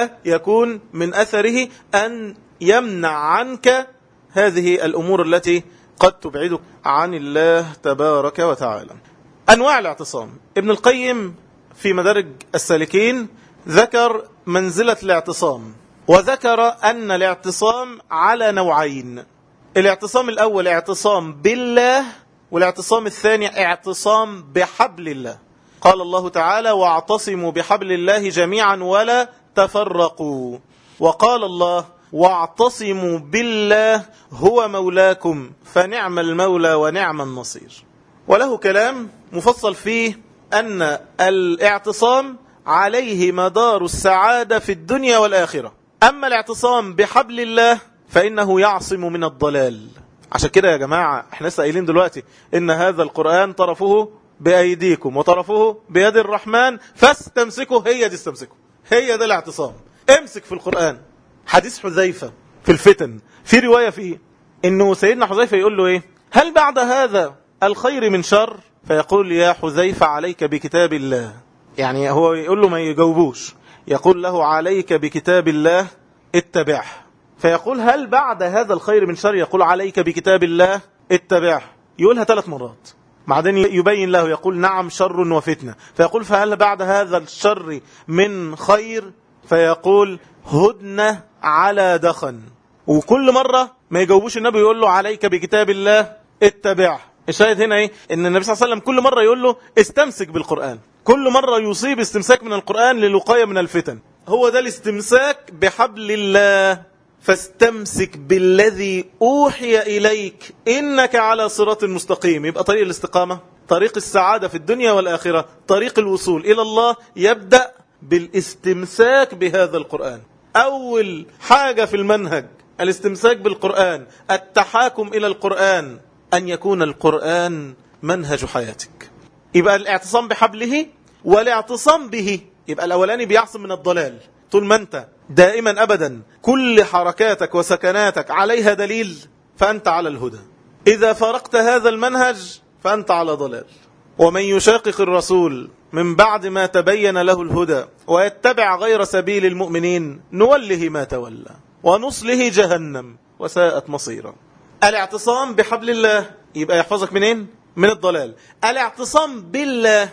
[SPEAKER 1] فيكون من أثره أن يمنع عنك هذه الأمور التي قد تبعدك عن الله تبارك وتعالى. أنواع الاعتصام. ابن القيم في مدارج السالكين ذكر منزلة الاعتصام، وذكر أن الاعتصام على نوعين. الاعتصام الأول اعتصام بالله، والاعتصام الثاني اعتصام بحبل الله. قال الله تعالى واعتصموا بحبل الله جميعا ولا تفرقوا، وقال الله واعتصموا بالله هو مولاكم فنعم المولى ونعم النصير. وله كلام مفصل فيه أن الاعتصام عليه مدار السعادة في الدنيا والآخرة. أما الاعتصام بحبل الله فإنه يعصم من الضلال. عشان كده يا جماعة احنا لسه قايلين دلوقتي إن هذا القرآن طرفه بأيديكم وطرفه بيد الرحمن فاستمسكوا. هي دي استمسكوا، هي ده الاعتصام. امسك في القرآن. حديث حذيفة في الفتن، في رواية فيه إنه سيدنا حذيفة يقول له إيه؟ هل بعد هذا الخير من شر؟ فيقول يا حذيفة عليك بكتاب الله. يعني هو يقول له ما يجاوبوش، يقول له عليك بكتاب الله اتبعه. فيقول هل بعد هذا الخير من شر؟ يقول عليك بكتاب الله اتبعه. يقولها ثلاث مرات، بعدين يبين له يقول نعم شر وفتنة. فيقول فهل بعد هذا الشر من خير؟ فيقول هدنة على دخن. وكل مرة ما يجاوبوش النبي يقول له عليك بكتاب الله اتبعه. الشاهد هنا ايه؟ ان النبي صلى الله عليه وسلم كل مرة يقول له استمسك بالقرآن، كل مرة يصيب استمساك من القرآن للوقاية من الفتن. هو ده الاستمساك بحبل الله. فاستمسك بالذي أوحي إليك إنك على صراط مستقيم. يبقى طريق الاستقامة، طريق السعادة في الدنيا والآخرة، طريق الوصول إلى الله يبدأ بالاستمساك بهذا القرآن. أول حاجة في المنهج الاستمساك بالقرآن، التحاكم إلى القرآن، أن يكون القرآن منهج حياتك. يبقى الاعتصام بحبله والاعتصام به. يبقى الأولاني بيعصم من الضلال. طول ما أنت دائما أبدا كل حركاتك وسكناتك عليها دليل فأنت على الهدى. إذا فرقت هذا المنهج فأنت على ضلال. ومن يشاقق الرسول من بعد ما تبين له الهدى ويتبع غير سبيل المؤمنين نوله ما تولى ونصله جهنم وساءت مصيرا. الاعتصام بحبل الله يبقى يحفظك منين؟ من الضلال. الاعتصام بالله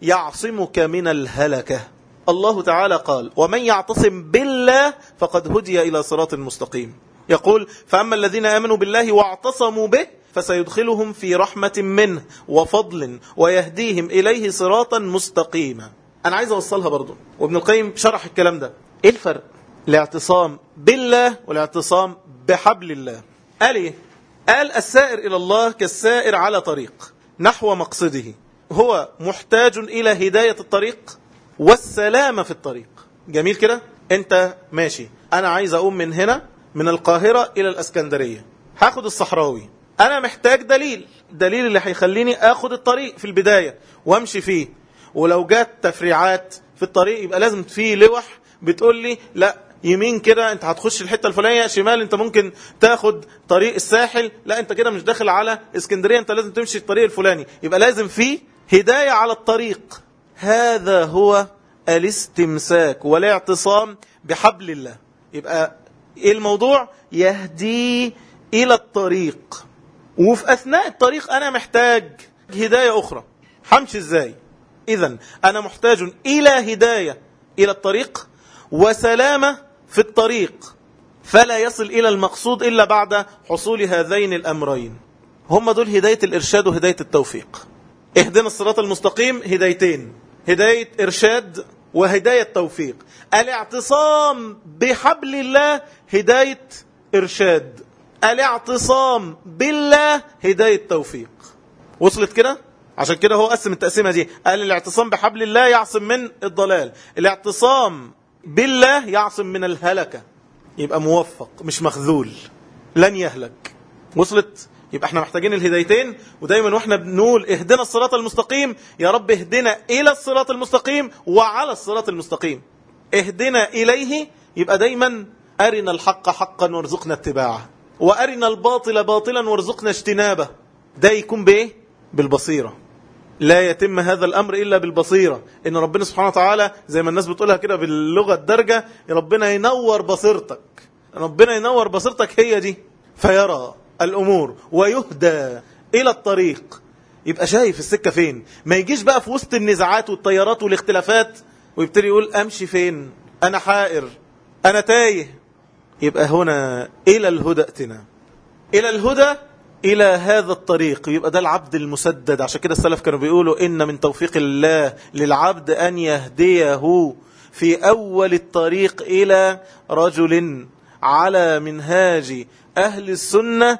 [SPEAKER 1] يعصمك من الهلكة. الله تعالى قال ومن يعتصم بالله فقد هدي إلى صراط مستقيم. يقول فأما الذين آمنوا بالله واعتصموا به فسيدخلهم في رحمة منه وفضل ويهديهم إليه صراطا مستقيما. أنا عايز أوصلها برضو، وابن القيم شرح الكلام ده. إيه الفرق؟ الاعتصام بالله والاعتصام بحبل الله. قال إيه؟ قال السائر إلى الله كالسائر على طريق نحو مقصده، هو محتاج إلى هداية الطريق والسلامة في الطريق. جميل كده؟ أنت ماشي، أنا عايز أقوم من هنا من القاهرة إلى الأسكندرية، هاخد الصحراوي. أنا محتاج دليل، دليل اللي هيخليني أخد الطريق في البداية وامشي فيه. ولو جات تفريعات في الطريق يبقى لازم فيه لوح بتقول لي لا يمين كده انت هتخش الحتة الفلانية، شمال انت ممكن تاخد طريق الساحل، لا انت كده مش داخل على اسكندرية، انت لازم تمشي الطريق الفلاني. يبقى لازم فيه هداية على الطريق. هذا هو الاستمساك والاعتصام بحبل الله. يبقى ايه الموضوع؟ يهدي إلى الطريق، وفي أثناء الطريق أنا محتاج هداية أخرى. همشي إزاي؟ إذن أنا محتاج إلى هداية إلى الطريق وسلامة في الطريق، فلا يصل إلى المقصود إلا بعد حصول هذين الأمرين. هم دول هداية الإرشاد وهداية التوفيق. اهدنا الصراط المستقيم هدايتين، هداية إرشاد وهداية توفيق. الاعتصام بحبل الله هداية إرشاد، الاعتصام بالله هداية توفيق. وصلت كده؟ عشان كده هو قسم التقسيمة دي، قال الاعتصام بحبل الله يعصم من الضلال، الاعتصام بالله يعصم من الهلكة. يبقى موفق مش مخذول، لن يهلك. وصلت؟ يبقى احنا محتاجين الهدايتين. ودايما واحنا بنقول اهدنا الصراط المستقيم، يا رب اهدنا الى الصراط المستقيم وعلى الصراط المستقيم. اهدنا اليه يبقى دايما ارنا الحق حقا وارزقنا اتباعه، وارنا الباطل باطلا وارزقنا اجتنابه. ده يكون بايه؟ بالبصيرة. لا يتم هذا الامر الا بالبصيرة. ان ربنا سبحانه وتعالى زي ما الناس بتقولها كده باللغة الدارجة، يا ربنا ينور بصيرتك، ربنا ينور بصيرتك هي دي، فيرى الأمور ويهدى إلى الطريق. يبقى شايف السكة فين، ما يجيش بقى في وسط النزاعات والطيارات والاختلافات ويبتدي يقول أمشي فين، أنا حائر، أنا تايه. يبقى هنا إلى الهدى ائتنا، إلى الهدى، إلى هذا الطريق. يبقى ده العبد المسدد. عشان كده السلف كانوا بيقولوا إن من توفيق الله للعبد أن يهديه في أول الطريق إلى رجل على منهاج أهل السنة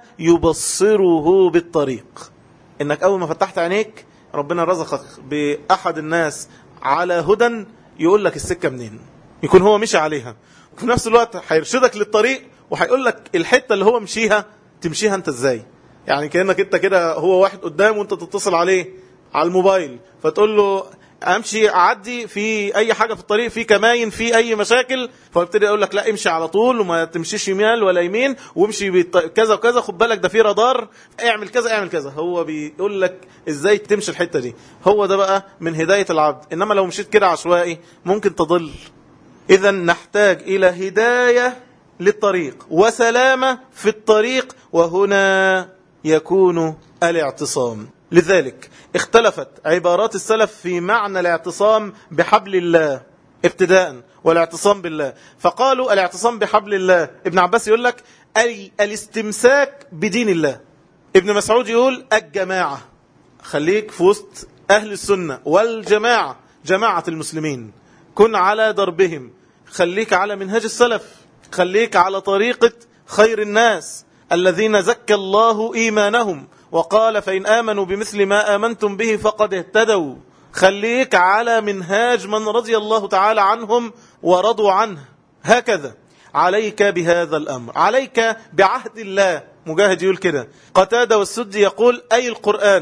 [SPEAKER 1] يبصره بالطريق. إنك أول ما فتحت عينيك ربنا رزقك بأحد الناس على هدى يقول لك السكة منين، يكون هو مشي عليها، وفي نفس الوقت هيرشدك للطريق وهيقول لك الحتة اللي هو مشيها تمشيها أنت إزاي. يعني كأنك أنت كده هو واحد قدام وأنت تتصل عليه على الموبايل فتقول له امشي اعدي في اي حاجه في الطريق، في كماين، في اي مشاكل، فابتدي اقول لك لا امشي على طول وما تمشيش شمال ولا يمين، وامشي كذا وكذا، خد بالك ده في رادار، اعمل كذا اعمل كذا. هو بيقول لك ازاي تمشي الحته دي. هو ده بقى من هدايه العبد. انما لو مشيت كده عشوائي ممكن تضل. اذا نحتاج الى هدايه للطريق وسلامه في الطريق، وهنا يكون الاعتصام. لذلك اختلفت عبارات السلف في معنى الاعتصام بحبل الله ابتداء والاعتصام بالله. فقالوا الاعتصام بحبل الله، ابن عباس يقول لك أي الاستمساك بدين الله، ابن مسعود يقول الجماعة، خليك في وسط أهل السنة والجماعة، جماعة المسلمين، كن على دربهم، خليك على منهج السلف، خليك على طريقة خير الناس الذين زكى الله إيمانهم وقال فإن آمنوا بمثل ما آمنتم به فقد اهتدوا. خليك على منهاج من رضي الله تعالى عنهم ورضوا عنه. هكذا عليك بهذا الأمر، عليك بعهد الله. مجاهد يقول كده، قتادة والسدي يقول أي القرآن،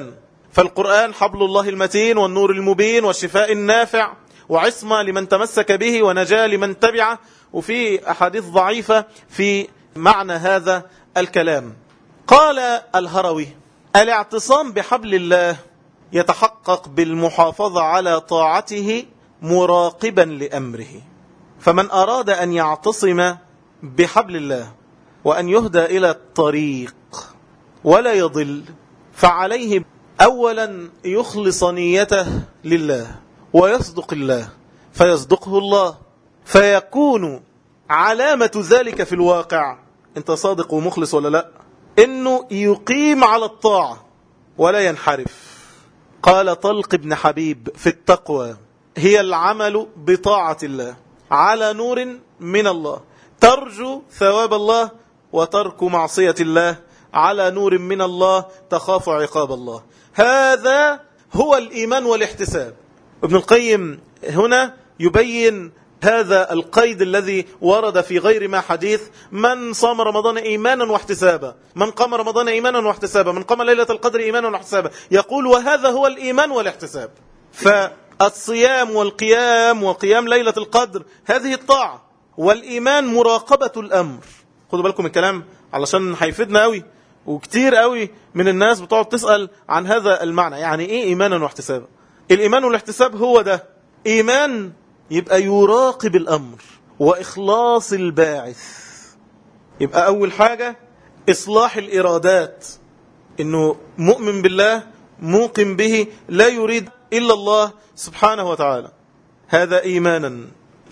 [SPEAKER 1] فالقرآن حبل الله المتين والنور المبين والشفاء النافع وعصمة لمن تمسك به ونجاة لمن تبعه. وفي أحاديث ضعيفة في معنى هذا الكلام. قال الهروي: الاعتصام بحبل الله يتحقق بالمحافظة على طاعته مراقبا لأمره. فمن أراد أن يعتصم بحبل الله وأن يهدى إلى الطريق ولا يضل، فعليه أولا يخلص نيته لله ويصدق الله فيصدقه الله، فيكون علامة ذلك في الواقع، انت صادق ومخلص ولا لا، انه يقيم على الطاعة ولا ينحرف. قال طلق بن حبيب في التقوى: هي العمل بطاعة الله على نور من الله، ترجو ثواب الله، وترك معصية الله على نور من الله، تخاف عقاب الله. هذا هو الإيمان والاحتساب. ابن القيم هنا يبين هذا القيد الذي ورد في غير ما حديث: من صام رمضان إيمانا واحتسابا، من قام رمضان إيمانا واحتسابا، من قام ليلة القدر إيمانا واحتسابا. يقول: وهذا هو الإيمان والاحتساب. فالصيام والقيام وقيام ليلة القدر هذه الطاعة، والإيمان مراقبة الأمر. خدوا بالكم الكلام علشان هيفيدنا قوي، وكتير قوي من الناس بتقعد تسأل عن هذا المعنى، يعني إيه إيمانا واحتسابا؟ الإيمان والاحتساب هو ده. إيمان يبقى يراقب الأمر وإخلاص الباعث. يبقى أول حاجة إصلاح الإرادات، إنه مؤمن بالله موقن به لا يريد إلا الله سبحانه وتعالى، هذا إيمانا.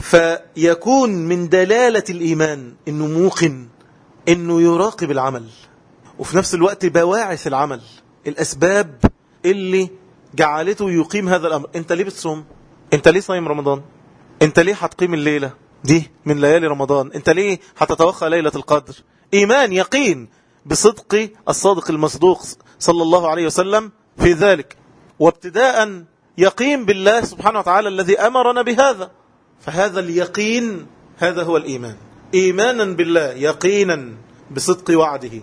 [SPEAKER 1] فيكون من دلالة الإيمان إنه موقن، إنه يراقب العمل، وفي نفس الوقت بواعث العمل، الأسباب اللي جعلته يقيم هذا الأمر. أنت ليه بتصوم؟ أنت ليه صايم رمضان؟ أنت ليه هتقيم الليلة دي من ليالي رمضان؟ أنت ليه هتتوخى ليلة القدر؟ إيمان، يقين بصدق الصادق المصدوق صلى الله عليه وسلم في ذلك، وابتداء يقين بالله سبحانه وتعالى الذي أمرنا بهذا. فهذا اليقين هذا هو الإيمان، إيمانا بالله، يقينا بصدق وعده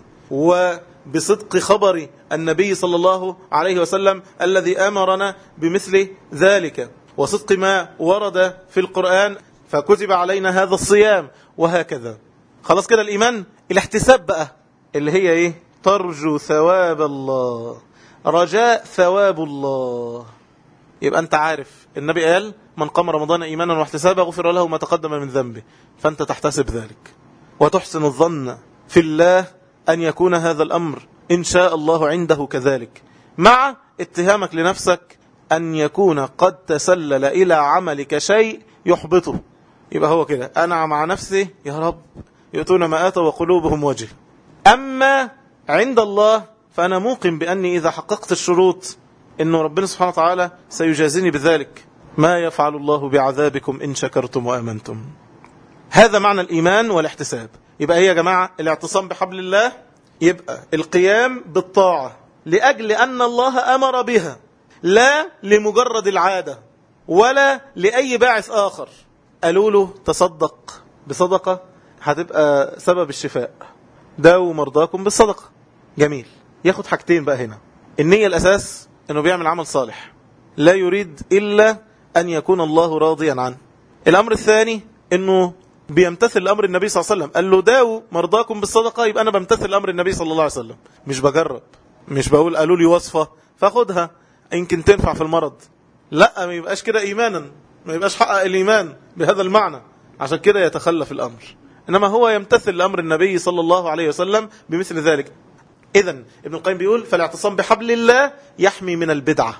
[SPEAKER 1] وبصدق خبر النبي صلى الله عليه وسلم الذي أمرنا بمثل ذلك، وصدق ما ورد في القرآن فكتب علينا هذا الصيام، وهكذا. خلاص كده الإيمان. الاحتساب بقى اللي هي إيه؟ ترجو ثواب الله، رجاء ثواب الله. يبقى أنت عارف النبي قال: من قام رمضان إيمانا واحتسابا غفر له ما تقدم من ذنبه، فأنت تحتسب ذلك وتحسن الظن في الله أن يكون هذا الأمر إن شاء الله عنده كذلك، مع اتهامك لنفسك أن يكون قد تسلل إلى عملك شيء يحبطه. يبقى هو كده، أنا مع نفسي يا رب يؤتون ما آتوا وقلوبهم وجه. أما عند الله فأنا موقن بأني إذا حققت الشروط إنه ربنا سبحانه وتعالى سيجازيني بذلك. ما يفعل الله بعذابكم إن شكرتم وآمنتم. هذا معنى الإيمان والاحتساب. يبقى هي يا جماعة الاعتصام بحبل الله، يبقى القيام بالطاعة لأجل أن الله أمر بها، لا لمجرد العادة ولا لأي باعث آخر. قالوا له تصدق بصدقة هتبقى سبب الشفاء، داووا مرضاكم بالصدقة. جميل. ياخد حاجتين بقى هنا. النية الأساس أنه بيعمل عمل صالح لا يريد إلا أن يكون الله راضيا عنه. الأمر الثاني أنه بيمتثل أمر النبي صلى الله عليه وسلم، قال له داووا مرضاكم بالصدقة، يبقى أنا بمتثل أمر النبي صلى الله عليه وسلم، مش بجرب، مش بقول قالوا لي وصفة فاخدها يمكن تنفع في المرض. لا، ما يبقاش كده إيمانا، ما يبقاش حقق الإيمان بهذا المعنى، عشان كده يتخلف الأمر. إنما هو يمتثل لأمر النبي صلى الله عليه وسلم بمثل ذلك. إذن ابن القيم بيقول: فالاعتصام بحبل الله يحمي من البدعة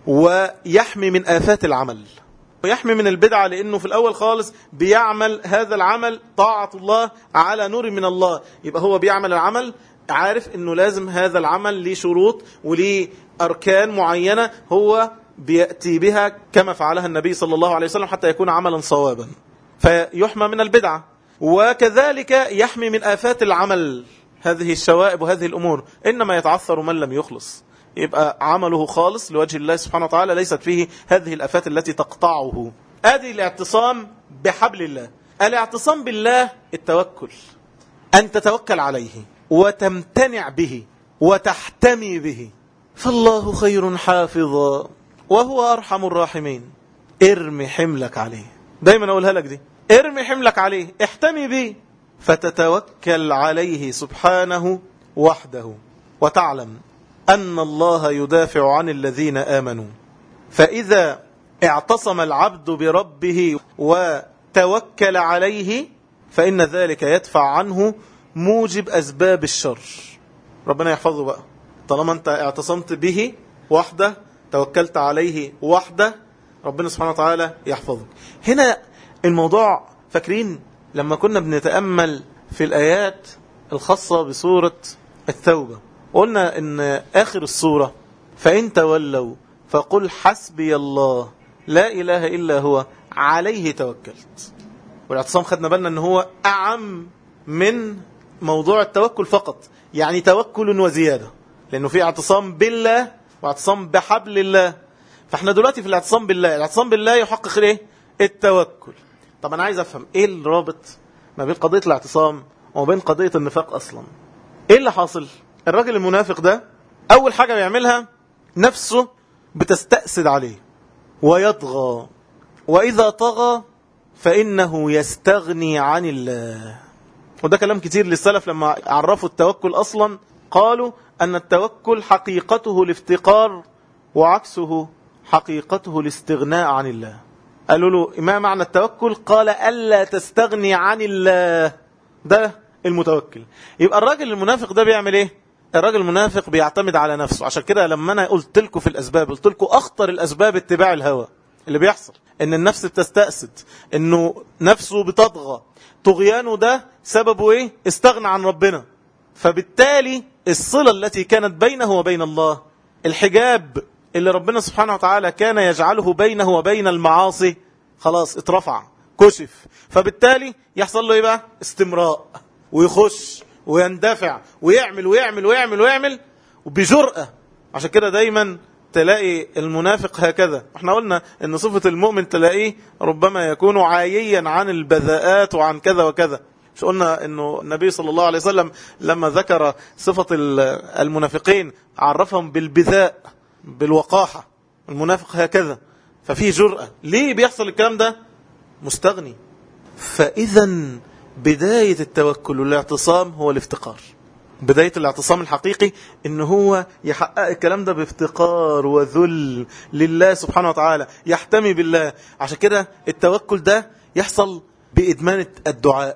[SPEAKER 1] ويحمي من آفات العمل. ويحمي من البدعة لأنه في الأول خالص بيعمل هذا العمل طاعة الله على نور من الله، يبقى هو بيعمل العمل عارف أنه لازم هذا العمل ليه شروط وليه أركان معينة هو بيأتي بها كما فعلها النبي صلى الله عليه وسلم حتى يكون عملا صوابا، فيحمى من البدعة. وكذلك يحمي من آفات العمل، هذه الشوائب وهذه الأمور إنما يتعثر من لم يخلص، يبقى عمله خالص لوجه الله سبحانه وتعالى، ليست فيه هذه الآفات التي تقطعه. هذه الاعتصام بحبل الله. الاعتصام بالله التوكل، أن تتوكل عليه وتمتنع به وتحتمي به. فالله خير حافظا وهو أرحم الراحمين. ارمي حملك عليه، دايما أقولها لك دي، ارمي حملك عليه، احتمي به، فتتوكل عليه سبحانه وحده، وتعلم أن الله يدافع عن الذين آمنوا. فإذا اعتصم العبد بربه وتوكل عليه فإن ذلك يدفع عنه موجب أسباب الشر. ربنا يحفظه بقى، طالما أنت اعتصمت به وحده، توكلت عليه وحده، ربنا سبحانه وتعالى يحفظك. هنا الموضوع، فاكرين لما كنا بنتأمل في الآيات الخاصة بسورة التوبة، قلنا إن آخر السورة فإن تولوا فقل حسبي الله لا إله إلا هو عليه توكلت. والاعتصام خدنا بالنا إن هو أعم من موضوع التوكل فقط، يعني توكل وزيادة، لأنه في اعتصام بالله واعتصام بحبل الله. فاحنا دلوقتي في الاعتصام بالله، الاعتصام بالله يحقق ايه؟ التوكل. طب انا عايز افهم ايه الرابط ما بين قضية الاعتصام وما بين قضية النفاق اصلا. ايه اللي حاصل؟ الراجل المنافق ده اول حاجة بيعملها نفسه بتستأسد عليه ويطغى، واذا طغى فانه يستغني عن الله. وده كلام كتير للسلف لما عرفوا التوكل اصلا، قالوا ان التوكل حقيقته الافتقار وعكسه حقيقته الاستغناء عن الله. قالوا له ما معنى التوكل؟ قال ألا تستغني عن الله، ده المتوكل. يبقى الراجل المنافق ده بيعمل ايه؟ الراجل المنافق بيعتمد على نفسه. عشان كده لما انا قلت لكم في الاسباب، قلت لكم اخطر الاسباب اتباع الهوى. اللي بيحصل ان النفس بتستأسد، انه نفسه بتطغى، طغيانه ده سببه ايه؟ استغنى عن ربنا. فبالتالي الصلة التي كانت بينه وبين الله، الحجاب اللي ربنا سبحانه وتعالى كان يجعله بينه وبين المعاصي، خلاص اترفع، كشف. فبالتالي يحصل له ايه بقى؟ استمراء، ويخش ويندفع ويعمل ويعمل ويعمل ويعمل وبجرأة. عشان كده دايما تلاقي المنافق هكذا. احنا قلنا ان صفة المؤمن تلاقيه ربما يكون عاييا عن البذاءات وعن كذا وكذا. مش قلنا انه النبي صلى الله عليه وسلم لما ذكر صفة المنافقين عرفهم بالبذاء، بالوقاحة. المنافق هكذا، ففيه جرأة. ليه بيحصل الكلام ده؟ مستغني. فإذا بداية التوكل والاعتصام هو الافتقار. بداية الاعتصام الحقيقي ان هو يحقق الكلام ده بافتقار وذل لله سبحانه وتعالى، يحتمي بالله. عشان كده التوكل ده يحصل بإدمان الدعاء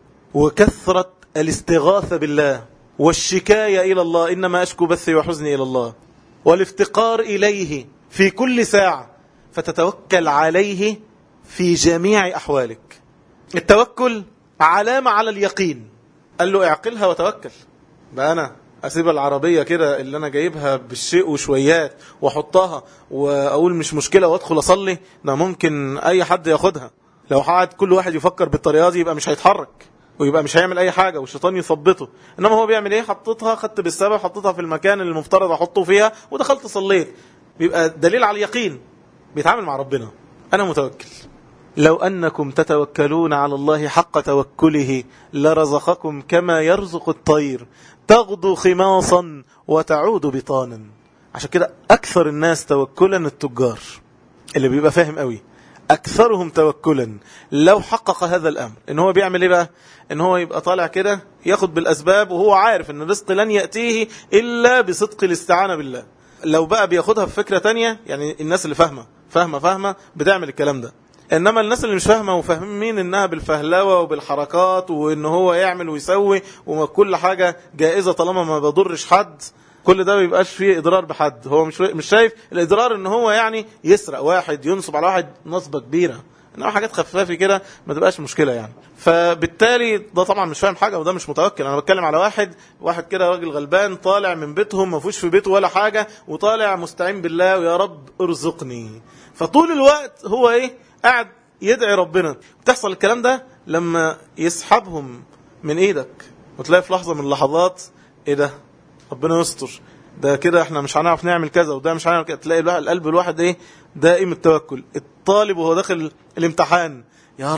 [SPEAKER 1] وكثرة الاستغاثة بالله والشكاية إلى الله، إنما أشكو بثي وحزني إلى الله، والافتقار إليه في كل ساعة، فتتوكل عليه في جميع أحوالك. التوكل علامة على اليقين. قال له اعقلها وتوكل. بقى أنا أسيب العربية كده اللي أنا جايبها بالشيء وشويات وحطها وأقول مش مشكلة وأدخل أصلي؟ ده ممكن أي حد ياخدها. لو قعد كل واحد يفكر بالطريقة دي يبقى مش هيتحرك ويبقى مش هيعمل اي حاجة والشيطان يثبطه. انما هو بيعمل ايه؟ حطيتها، خدت بالسبب، حطيتها في المكان اللي المفترض احطه فيها ودخلت صليت. بيبقى دليل على اليقين، بيتعامل مع ربنا. انا متوكل. لو انكم تتوكلون على الله حق توكله لرزقكم كما يرزق الطير تغدو خماصا وتعود بطانا. عشان كده اكثر الناس توكلا التجار، اللي بيبقى فاهم قوي. أكثرهم توكلا لو حقق هذا الأمر، إن هو بيعمل إيه بقى؟ إن هو يبقى طالع كده ياخد بالأسباب وهو عارف إن الرزق لن يأتيه إلا بصدق الاستعانة بالله. لو بقى بياخدها بفكرة تانية، يعني الناس اللي فاهمة فاهمة فاهمة بتعمل الكلام ده. إنما الناس اللي مش فاهمة وفاهمين إنها بالفهلوة وبالحركات وإن هو يعمل ويسوي وكل حاجة جائزة طالما ما بضرش حد، كل ده ما بيبقاش فيه إضرار بحد. هو مش مش شايف الإضرار إن هو يعني يسرق واحد، ينصب على واحد نصبة كبيرة. إنما حاجات خفافة كده ما تبقاش مشكلة يعني. فبالتالي ده طبعا مش فاهم حاجة وده مش متوكل. أنا بتكلم على واحد واحد كده راجل غلبان طالع من بيتهم، ما فيش في بيته ولا حاجة، وطالع مستعين بالله ويا رب ارزقني. فطول الوقت هو إيه؟ قاعد يدعي ربنا. بتحصل الكلام ده لما يسحبهم من إيدك وتلاقي في لحظة من اللحظات إيه ده؟ ربنا يستر، ده كده احنا مش هنعرف نعمل كذا وده مش هنعرف كذا. تلاقي القلب الواحد ايه؟ دائم التوكل. الطالب وهو داخل الامتحان، يا رب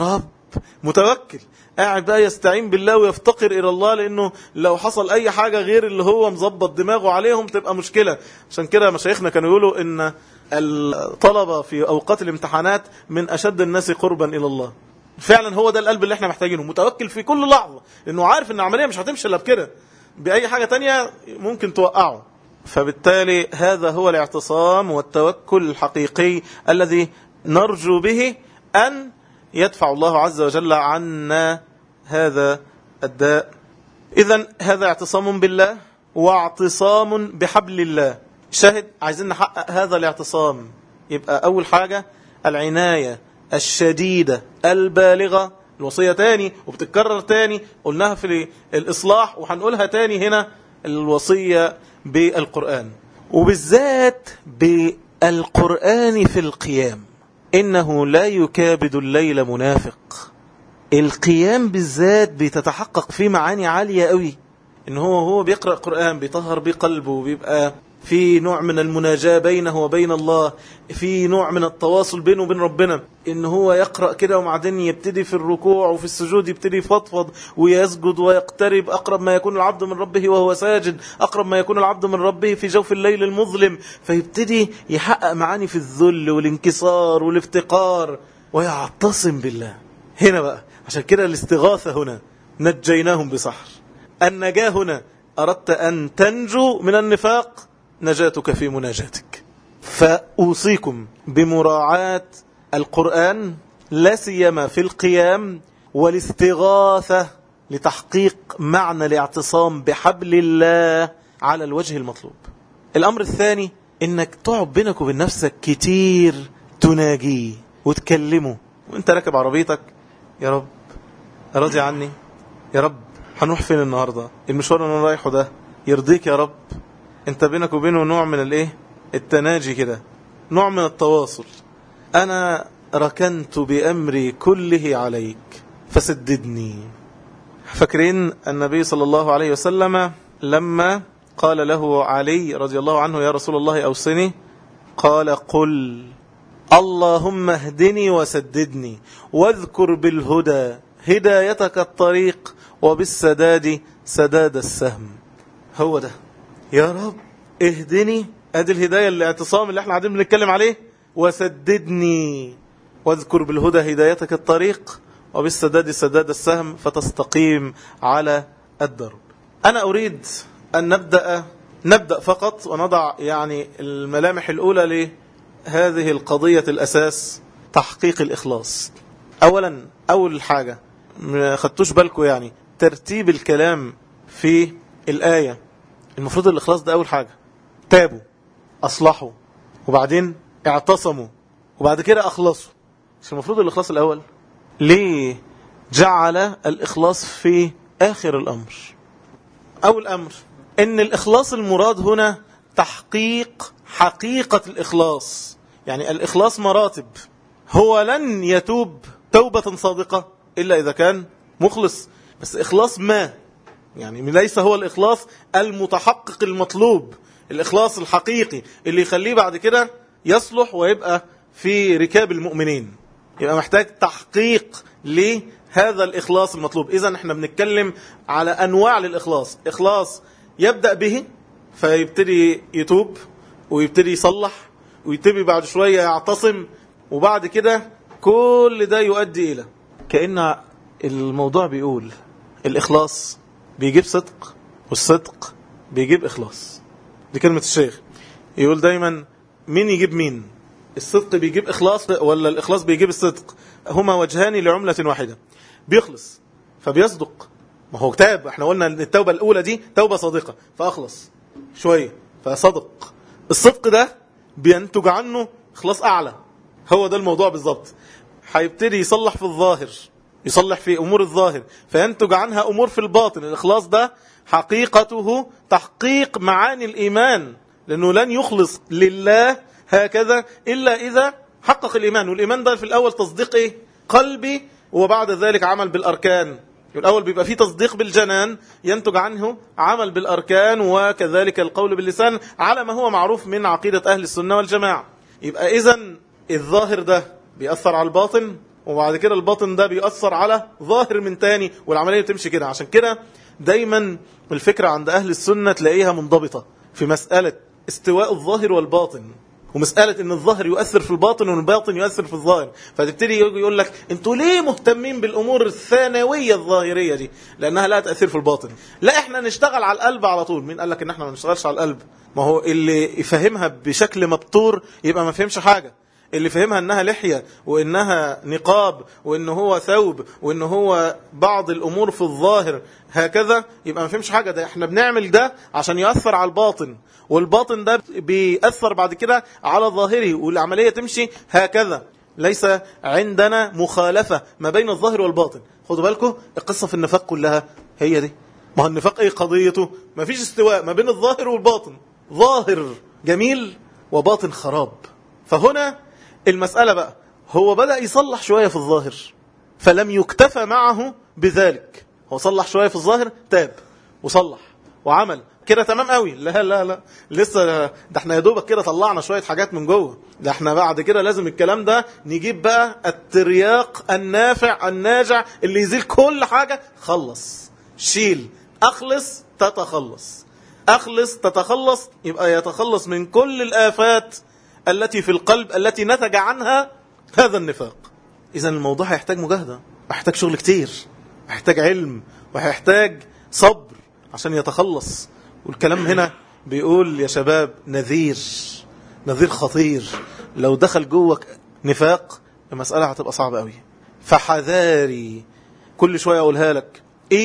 [SPEAKER 1] متوكل، قاعد بقى يستعين بالله ويفتقر إلى الله، لأنه لو حصل أي حاجة غير اللي هو مظبط دماغه عليهم تبقى مشكلة. عشان كده مشايخنا كانوا يقولوا إن الطلبة في أوقات الامتحانات من أشد الناس قربا إلى الله. فعلا هو ده القلب اللي احنا محتاجينه، متوكل في كل لحظة، لأنه عارف إن العملية مش هتمشي إلا بكده، بأي حاجة تانية ممكن توقعه. فبالتالي هذا هو الاعتصام والتوكل الحقيقي الذي نرجو به أن يدفع الله عز وجل عنا هذا الداء. إذن هذا اعتصام بالله واعتصام بحبل الله. شاهد، عايزين نحقق هذا الاعتصام، يبقى أول حاجة العناية الشديدة البالغة. الوصية تاني وبتتكرر تاني، قلناها في الإصلاح وهنقولها تاني هنا، الوصية بالقرآن، وبالذات بالقرآن في القيام. إنه لا يكابد الليل منافق. القيام بالذات بتتحقق فيه معاني عالية قوي، إن هو هو بيقرأ القرآن بيطهر بقلبه، بيبقى في نوع من المناجاة بينه وبين الله، في نوع من التواصل بينه وبين ربنا. إن هو يقرأ كده وبعدين يبتدي في الركوع وفي السجود يبتدي يفضفض ويسجد ويقترب، أقرب ما يكون العبد من ربه وهو ساجد، أقرب ما يكون العبد من ربه في جوف الليل المظلم. فيبتدي يحقق معاني في الذل والانكسار والافتقار ويعتصم بالله. هنا بقى عشان كده الاستغاثة هنا، نجيناهم بسحر. النجاة هنا، أردت أن تنجو من النفاق، نجاتك في مناجاتك. فأوصيكم بمراعاة القرآن لا سيما في القيام، والاستغاثة لتحقيق معنى الاعتصام بحبل الله على الوجه المطلوب. الأمر الثاني إنك تقعد بينك وبين نفسك كتير تناجيه وتكلمه وانت راكب عربيتك. يا رب راضي عني، يا رب هنروح فين النهاردة، المشوار اللي انا رايحه ده يرضيك يا رب. انت بينك وبينه نوع من الايه، التناجي كده، نوع من التواصل. انا ركنت بامري كله عليك فسددني. فاكرين النبي صلى الله عليه وسلم لما قال له علي رضي الله عنه يا رسول الله اوصني، قال قل اللهم اهدني وسددني واذكر بالهدى هدايتك الطريق وبالسداد سداد السهم. هو ده، يا رب اهدني، ادي الهداية الاعتصام اللي احنا قاعدين بنتكلم عليه، وسددني واذكر بالهدى هدايتك الطريق وبالسداد سداد السهم فتستقيم على الدرب. أنا أريد أن نبدأ نبدأ فقط ونضع يعني الملامح الأولى لهذه القضية الأساس، تحقيق الإخلاص. أولا أول حاجة ما خدتوش بالكم يعني ترتيب الكلام في الآية، المفروض الإخلاص ده أول حاجة. تابوا، أصلحوا، وبعدين اعتصموا، وبعد كده أخلصوا. مش المفروض الإخلاص الأول؟ ليه جعل الإخلاص في آخر الأمر؟ أول أمر إن الإخلاص المراد هنا تحقيق حقيقة الإخلاص. يعني الإخلاص مراتب، هو لن يتوب توبة صادقة إلا إذا كان مخلص، بس إخلاص ما يعني ليس هو الإخلاص المتحقق المطلوب، الإخلاص الحقيقي اللي يخليه بعد كده يصلح ويبقى في ركاب المؤمنين. يبقى محتاج تحقيق لهذا الإخلاص المطلوب. إذن احنا بنتكلم على أنواع للإخلاص. إخلاص يبدأ به فيبتدي يتوب ويبتدي يصلح ويبتدي بعد شوية يعتصم، وبعد كده كل ده يؤدي إلى كأن الموضوع بيقول الإخلاص بيجيب صدق، والصدق بيجيب إخلاص. دي كلمة الشيخ، يقول دايما مين يجيب مين، الصدق بيجيب إخلاص ولا الإخلاص بيجيب الصدق؟ هما وجهان لعملة واحدة. بيخلص فبيصدق، ما هو تاب، احنا قلنا ان التوبة الأولى دي توبة صادقة فأخلص شوية فصدق. الصدق ده بينتج عنه إخلاص أعلى. هو ده الموضوع بالضبط. هيبتدي يصلح في الظاهر، يصلح في أمور الظاهر فينتج عنها أمور في الباطن. الإخلاص ده حقيقته تحقيق معاني الإيمان، لأنه لن يخلص لله هكذا إلا إذا حقق الإيمان. والإيمان ده في الأول تصديق إيه؟ قلبي، وبعد ذلك عمل بالأركان. الأول بيبقى فيه تصديق بالجنان ينتج عنه عمل بالأركان، وكذلك القول باللسان على ما هو معروف من عقيدة أهل السنة والجماعة. يبقى إذن الظاهر ده بيأثر على الباطن، وبعد كده الباطن ده بيأثر على ظاهر من تاني، والعملية بتمشي كده. عشان كده دايما الفكرة عند أهل السنة تلاقيها منضبطة في مسألة استواء الظاهر والباطن، ومسألة ان الظاهر يؤثر في الباطن والباطن يؤثر في الظاهر. فتبتدي يقول لك انتوا ليه مهتمين بالامور الثانوية الظاهرية دي؟ لانها لا تأثير في الباطن. لا، احنا نشتغل على القلب على طول. مين قال لك ان احنا ما نشتغلش على القلب؟ ما هو اللي يفهمها بشكل مبتور يبقى ما فهمش حاجة. اللي فهمها انها لحية وانها نقاب وان هو ثوب وان هو بعض الامور في الظاهر هكذا يبقى ما فهمش حاجة. ده احنا بنعمل ده عشان يأثر على الباطن، والباطن ده بيأثر بعد كده على ظاهره، والعملية تمشي هكذا. ليس عندنا مخالفة ما بين الظاهر والباطن. خدوا بالكم القصة في النفاق كلها هي دي. ما هو النفاق ايه قضيته؟ ما فيش استواء ما بين الظاهر والباطن، ظاهر جميل وباطن خراب. فهنا المسألة بقى هو بدأ يصلح شوية في الظاهر فلم يكتفى معه بذلك. هو صلح شوية في الظاهر، تاب وصلح وعمل كده تمام قوي. لا لا لا لسه، ده احنا يا دوبك كده طلعنا شوية حاجات من جوه. ده احنا بعد كده لازم الكلام ده نجيب بقى الترياق النافع الناجع اللي يزيل كل حاجة. خلص، شيل، اخلص، تتخلص. اخلص تتخلص، يبقى يتخلص من كل الآفات التي في القلب التي نتج عنها هذا النفاق. إذن الموضوع هيحتاج مجاهدة، هيحتاج شغل كتير، هيحتاج علم، وهيحتاج صبر عشان يتخلص. والكلام هنا بيقول يا شباب نذير، نذير خطير. لو دخل جوك نفاق المسألة هتبقى صعبة قوي. فحذاري، كل شوية أقولها لك،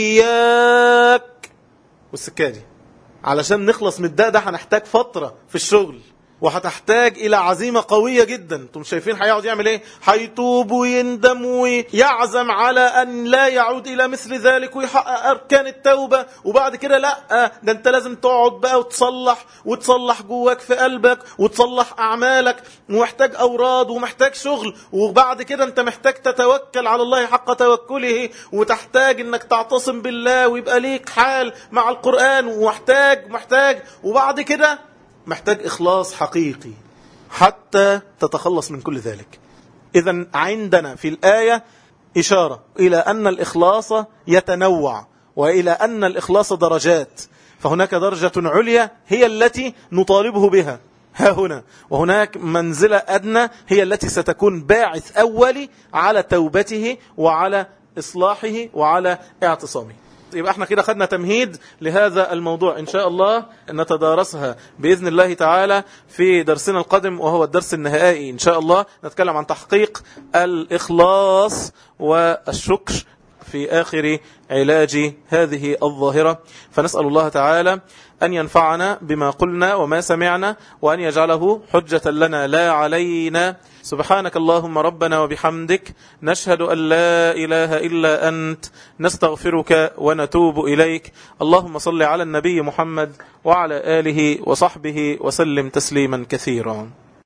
[SPEAKER 1] إياك والسكادي. علشان نخلص من الداء ده هنحتاج فترة في الشغل، وهتحتاج إلى عزيمة قوية جدا. انتم شايفين هيقعد يعمل ايه؟ هيتوب ويندم ويعزم على أن لا يعود إلى مثل ذلك ويحقق أركان التوبة. وبعد كده لا، ده انت لازم تقعد بقى وتصلح وتصلح جواك في قلبك وتصلح أعمالك، ومحتاج أوراد ومحتاج شغل. وبعد كده انت محتاج تتوكل على الله حق توكله، وتحتاج انك تعتصم بالله ويبقى ليك حال مع القرآن، ومحتاج محتاج وبعد كده محتاج إخلاص حقيقي حتى تتخلص من كل ذلك. إذن عندنا في الآية إشارة إلى أن الإخلاص يتنوع، وإلى أن الإخلاص درجات. فهناك درجة عليا هي التي نطالبه بها ها هنا، وهناك منزلة أدنى هي التي ستكون باعث أولي على توبته وعلى إصلاحه وعلى اعتصامه. يبقى احنا كده خدنا تمهيد لهذا الموضوع، إن شاء الله نتدارسها بإذن الله تعالى في درسنا القادم، وهو الدرس النهائي إن شاء الله. نتكلم عن تحقيق الإخلاص والشكر في آخر علاج هذه الظاهرة. فنسأل الله تعالى أن ينفعنا بما قلنا وما سمعنا، وأن يجعله حجة لنا لا علينا. سبحانك اللهم ربنا وبحمدك، نشهد أن لا إله إلا أنت، نستغفرك ونتوب إليك. اللهم صل على النبي محمد وعلى آله وصحبه وسلم تسليما كثيرا.